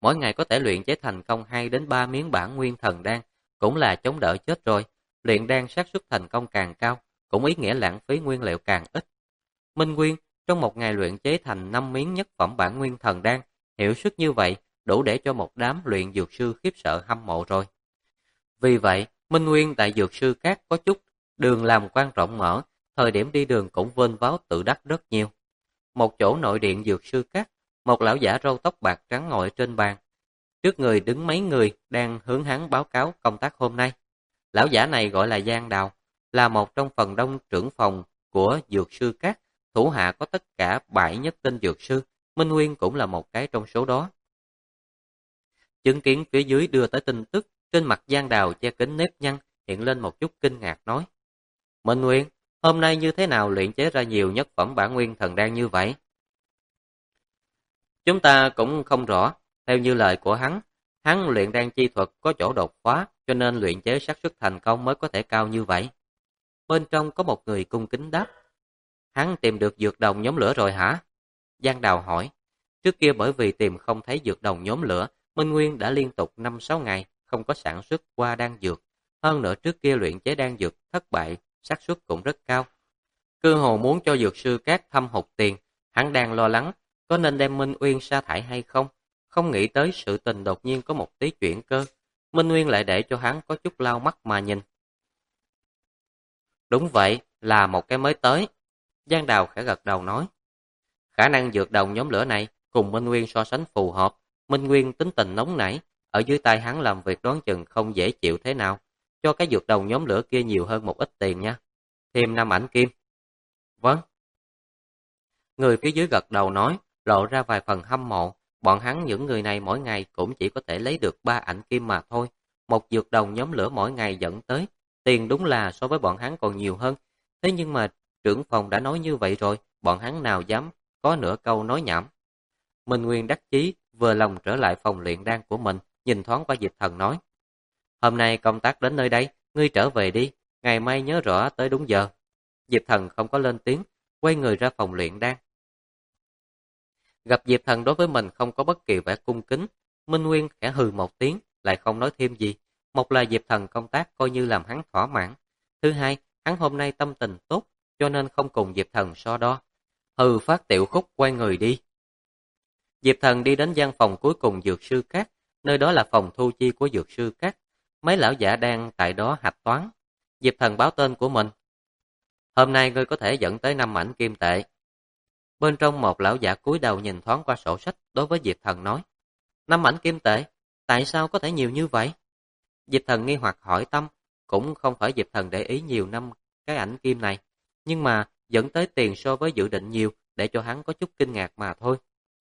mỗi ngày có thể luyện chế thành công 2 đến 3 miếng bản nguyên thần đan, cũng là chống đỡ chết rồi. Luyện đan xác suất thành công càng cao, cũng ý nghĩa lãng phí nguyên liệu càng ít. Minh Nguyên, trong một ngày luyện chế thành 5 miếng nhất phẩm bản nguyên thần đan, hiệu suất như vậy đủ để cho một đám luyện dược sư khiếp sợ hâm mộ rồi. Vì vậy, Minh Nguyên tại dược sư các có chút đường làm quan rộng mở, thời điểm đi đường cũng vênh váo tự đắc rất nhiều. Một chỗ nội điện dược sư các, một lão giả râu tóc bạc trắng ngồi trên bàn. Trước người đứng mấy người đang hướng hắn báo cáo công tác hôm nay. Lão giả này gọi là Giang Đào, là một trong phần đông trưởng phòng của dược sư các, thủ hạ có tất cả 7 nhất tinh dược sư, Minh Nguyên cũng là một cái trong số đó. Chứng kiến phía dưới đưa tới tin tức, trên mặt Giang Đào che kính nếp nhăn, hiện lên một chút kinh ngạc nói. Minh Nguyên, hôm nay như thế nào luyện chế ra nhiều nhất phẩm bản nguyên thần đan như vậy? Chúng ta cũng không rõ, theo như lời của hắn luyện đan chi thuật có chỗ đột phá, cho nên luyện chế xác suất thành công mới có thể cao như vậy. Bên trong có một người cung kính đáp. Hắn tìm được dược đồng nhóm lửa rồi hả? Giang Đào hỏi. Trước kia bởi vì tìm không thấy dược đồng nhóm lửa, Minh Nguyên đã liên tục 5-6 ngày không có sản xuất qua đan dược. Hơn nữa trước kia luyện chế đan dược thất bại, xác suất cũng rất cao. Cơ hồ muốn cho dược sư các thâm hụt tiền, hắn đang lo lắng có nên đem Minh Uyên sa thải hay không. Không nghĩ tới sự tình đột nhiên có một tí chuyển cơ. Minh Nguyên lại để cho hắn có chút lau mắt mà nhìn. Đúng vậy, là một cái mới tới. Giang Đào khẽ gật đầu nói. Khả năng dược đồng nhóm lửa này cùng Minh Nguyên so sánh phù hợp. Minh Nguyên tính tình nóng nảy, ở dưới tay hắn làm việc đoán chừng không dễ chịu thế nào. Cho cái dược đồng nhóm lửa kia nhiều hơn một ít tiền nha. Thêm 5 ảnh kim. Vâng. Người phía dưới gật đầu nói, lộ ra vài phần hâm mộ. Bọn hắn những người này mỗi ngày cũng chỉ có thể lấy được 3 ảnh kim mà thôi. Một dược đồng nhóm lửa mỗi ngày dẫn tới. Tiền đúng là so với bọn hắn còn nhiều hơn. Thế nhưng mà trưởng phòng đã nói như vậy rồi, bọn hắn nào dám có nửa câu nói nhảm. Minh Nguyên đắc chí, vừa lòng trở lại phòng luyện đan của mình, nhìn thoáng qua Diệp Thần nói. Hôm nay công tác đến nơi đây, ngươi trở về đi, ngày mai nhớ rõ tới đúng giờ. Diệp Thần không có lên tiếng, quay người ra phòng luyện đan. Gặp Diệp Thần đối với mình không có bất kỳ vẻ cung kính, Minh Nguyên khẽ hừ một tiếng, lại không nói thêm gì. Một là Diệp Thần công tác coi như làm hắn thỏa mãn. Thứ hai, hắn hôm nay tâm tình tốt, cho nên không cùng Diệp Thần so đo. Hừ phát tiểu khúc quay người đi. Diệp Thần đi đến gian phòng cuối cùng dược sư các, nơi đó là phòng thu chi của dược sư các. Mấy lão giả đang tại đó hạch toán. Diệp Thần báo tên của mình. Hôm nay ngươi có thể dẫn tới 5 mảnh kim tệ. Bên trong một lão giả cúi đầu nhìn thoáng qua sổ sách đối với Diệp Thần nói. 5 mảnh kim tệ? Tại sao có thể nhiều như vậy? Diệp Thần nghi hoặc hỏi Tâm, cũng không phải Diệp Thần để ý nhiều năm cái ảnh kim này, nhưng mà dẫn tới tiền so với dự định nhiều để cho hắn có chút kinh ngạc mà thôi.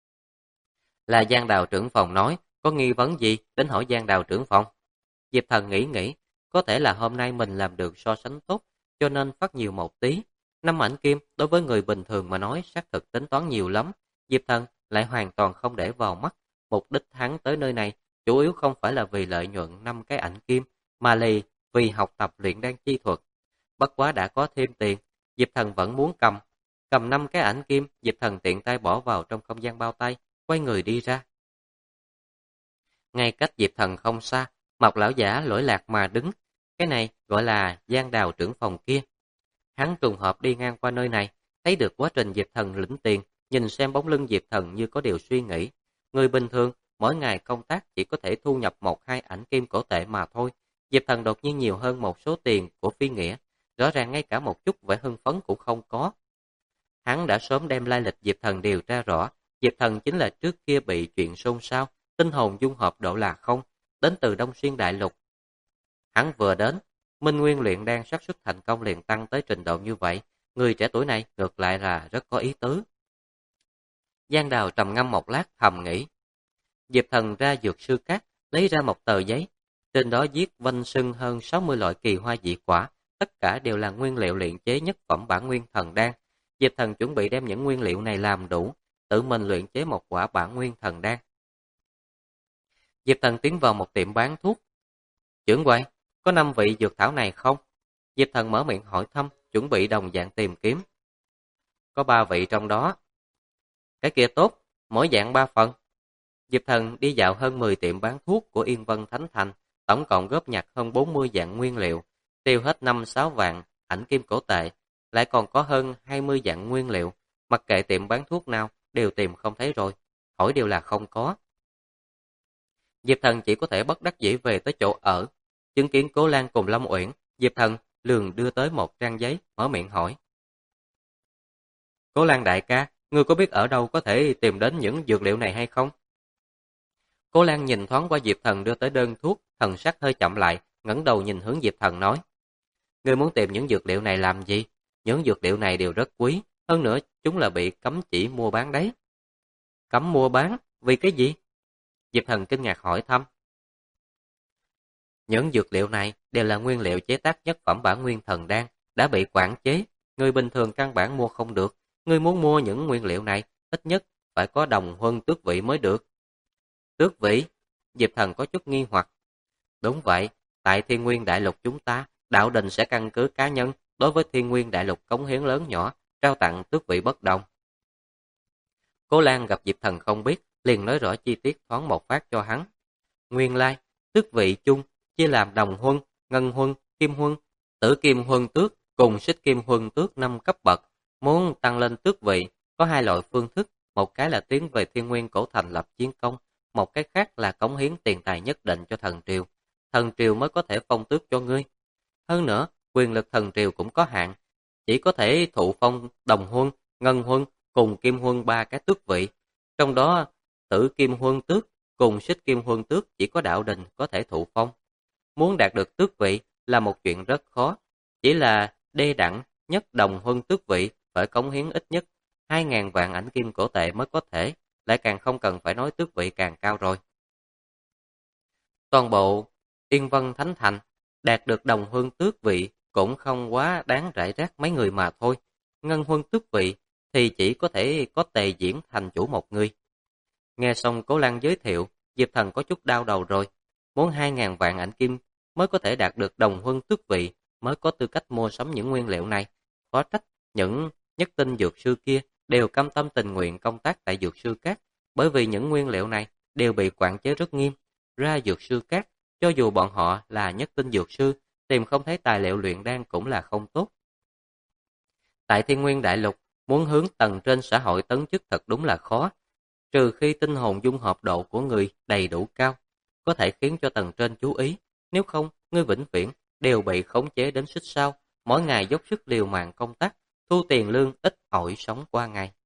Là Giang Đào trưởng phòng nói, có nghi vấn gì đến hỏi Giang Đào trưởng phòng. Diệp Thần nghĩ, có thể là hôm nay mình làm được so sánh tốt, cho nên phát nhiều một tí. 5 ảnh kim đối với người bình thường mà nói xác thực tính toán nhiều lắm. Diệp Thần lại hoàn toàn không để vào mắt. Mục đích hắn tới nơi này chủ yếu không phải là vì lợi nhuận 5 cái ảnh kim, mà là vì học tập luyện đan chi thuật. Bất quá đã có thêm tiền, Diệp Thần vẫn muốn cầm 5 cái ảnh kim. Diệp Thần tiện tay bỏ vào trong không gian bao tay, quay người đi ra. Ngay cách Diệp Thần không xa, một lão giả lỗi lạc mà đứng. Cái này gọi là Giang Đào trưởng phòng kia. Hắn trùng hợp đi ngang qua nơi này, thấy được quá trình Diệp Thần lĩnh tiền, nhìn xem bóng lưng Diệp Thần như có điều suy nghĩ. Người bình thường, mỗi ngày công tác chỉ có thể thu nhập 1-2 ảnh kim cổ tệ mà thôi. Diệp Thần đột nhiên nhiều hơn một số tiền của Phi Nghĩa, rõ ràng ngay cả một chút vẻ hưng phấn cũng không có. Hắn đã sớm đem lai lịch Diệp Thần điều tra rõ, Diệp Thần chính là trước kia bị chuyện xôn xao, tinh hồn dung hợp độ là không, đến từ Đông Xuyên Đại Lục. Hắn vừa đến, Minh Nguyên luyện đan xác suất thành công liền tăng tới trình độ như vậy, người trẻ tuổi này ngược lại là rất có ý tứ. Giang Đào trầm ngâm một lát thầm nghĩ. Diệp Thần ra dược sư các, lấy ra một tờ giấy, trên đó viết vanh sưng hơn 60 loại kỳ hoa dị quả, tất cả đều là nguyên liệu luyện chế nhất phẩm bản nguyên thần đan. Diệp Thần chuẩn bị đem những nguyên liệu này làm đủ, tự mình luyện chế một quả bản nguyên thần đan. Diệp Thần tiến vào một tiệm bán thuốc. Trưởng quầy, có 5 vị dược thảo này không? Diệp Thần mở miệng hỏi thăm, chuẩn bị đồng dạng tìm kiếm. Có 3 vị trong đó. Cái kia tốt, mỗi dạng 3 phần. Diệp Thần đi dạo hơn 10 tiệm bán thuốc của Yên Vân Thánh Thành, tổng cộng góp nhặt hơn 40 dạng nguyên liệu, tiêu hết 5-6 vạn ảnh kim cổ tệ, lại còn có hơn 20 dạng nguyên liệu, mặc kệ tiệm bán thuốc nào đều tìm không thấy rồi, hỏi đều là không có. Diệp Thần chỉ có thể bất đắc dĩ về tới chỗ ở, chứng kiến Cố Lan cùng Lâm Uyển, Diệp Thần lường đưa tới một trang giấy, mở miệng hỏi. Cố Lan đại ca, ngươi có biết ở đâu có thể tìm đến những dược liệu này hay không? Cố Lan nhìn thoáng qua Diệp Thần đưa tới đơn thuốc, thần sắc hơi chậm lại, ngẩng đầu nhìn hướng Diệp Thần nói. Ngươi muốn tìm những dược liệu này làm gì? Những dược liệu này đều rất quý, hơn nữa chúng là bị cấm chỉ mua bán đấy. Cấm mua bán? Vì cái gì? Diệp Thần kinh ngạc hỏi thăm. Những dược liệu này đều là nguyên liệu chế tác nhất phẩm bản nguyên thần đan, đã bị quản chế, người bình thường căn bản mua không được. Ngươi muốn mua những nguyên liệu này, ít nhất phải có đồng huân tước vị mới được. Tước vị? Diệp Thần có chút nghi hoặc. Đúng vậy, tại Thiên Nguyên Đại Lục chúng ta, đạo đình sẽ căn cứ cá nhân đối với Thiên Nguyên Đại Lục cống hiến lớn nhỏ, trao tặng tước vị bất đồng. Cố Lan gặp Diệp Thần không biết, liền nói rõ chi tiết thoáng một phát cho hắn. Nguyên lai, tước vị chung chia làm đồng huân, ngân huân, kim huân, tử kim huân tước cùng xích kim huân tước 5 cấp bậc. Muốn tăng lên tước vị, có hai loại phương thức, một cái là tiến về Thiên Nguyên Cổ Thành lập chiến công, một cái khác là cống hiến tiền tài nhất định cho thần triều. Thần triều mới có thể phong tước cho ngươi. Hơn nữa, quyền lực thần triều cũng có hạn, chỉ có thể thụ phong đồng huân, ngân huân cùng kim huân 3 cái tước vị. Trong đó, tử kim huân tước cùng xích kim huân tước chỉ có đạo đình có thể thụ phong. Muốn đạt được tước vị là một chuyện rất khó, chỉ là đê đẳng nhất đồng huân tước vị phải cống hiến ít nhất 2.000 vạn ảnh kim cổ tệ mới có thể, lại càng không cần phải nói tước vị càng cao rồi. Toàn bộ Yên Vân Thánh Thành đạt được đồng huân tước vị cũng không quá đáng rải rác mấy người mà thôi. Ngân huân tước vị thì chỉ có thể có Tề Diễn thành chủ một người. Nghe xong Cố Lan giới thiệu, Diệp Thần có chút đau đầu rồi. Muốn 2.000 vạn ảnh kim mới có thể đạt được đồng huân tước vị, mới có tư cách mua sắm những nguyên liệu này. Khó trách những nhất tinh dược sư kia đều cam tâm tình nguyện công tác tại dược sư các, bởi vì những nguyên liệu này đều bị quản chế rất nghiêm. Ra dược sư các, cho dù bọn họ là nhất tinh dược sư, tìm không thấy tài liệu luyện đan cũng là không tốt. Tại Thiên Nguyên Đại Lục, muốn hướng tầng trên xã hội tấn chức thật đúng là khó, trừ khi tinh hồn dung hợp độ của người đầy đủ cao, có thể khiến cho tầng trên chú ý, nếu không, ngươi vĩnh viễn đều bị khống chế đến xích sao, mỗi ngày dốc sức liều mạng công tác, thu tiền lương ít ỏi sống qua ngày.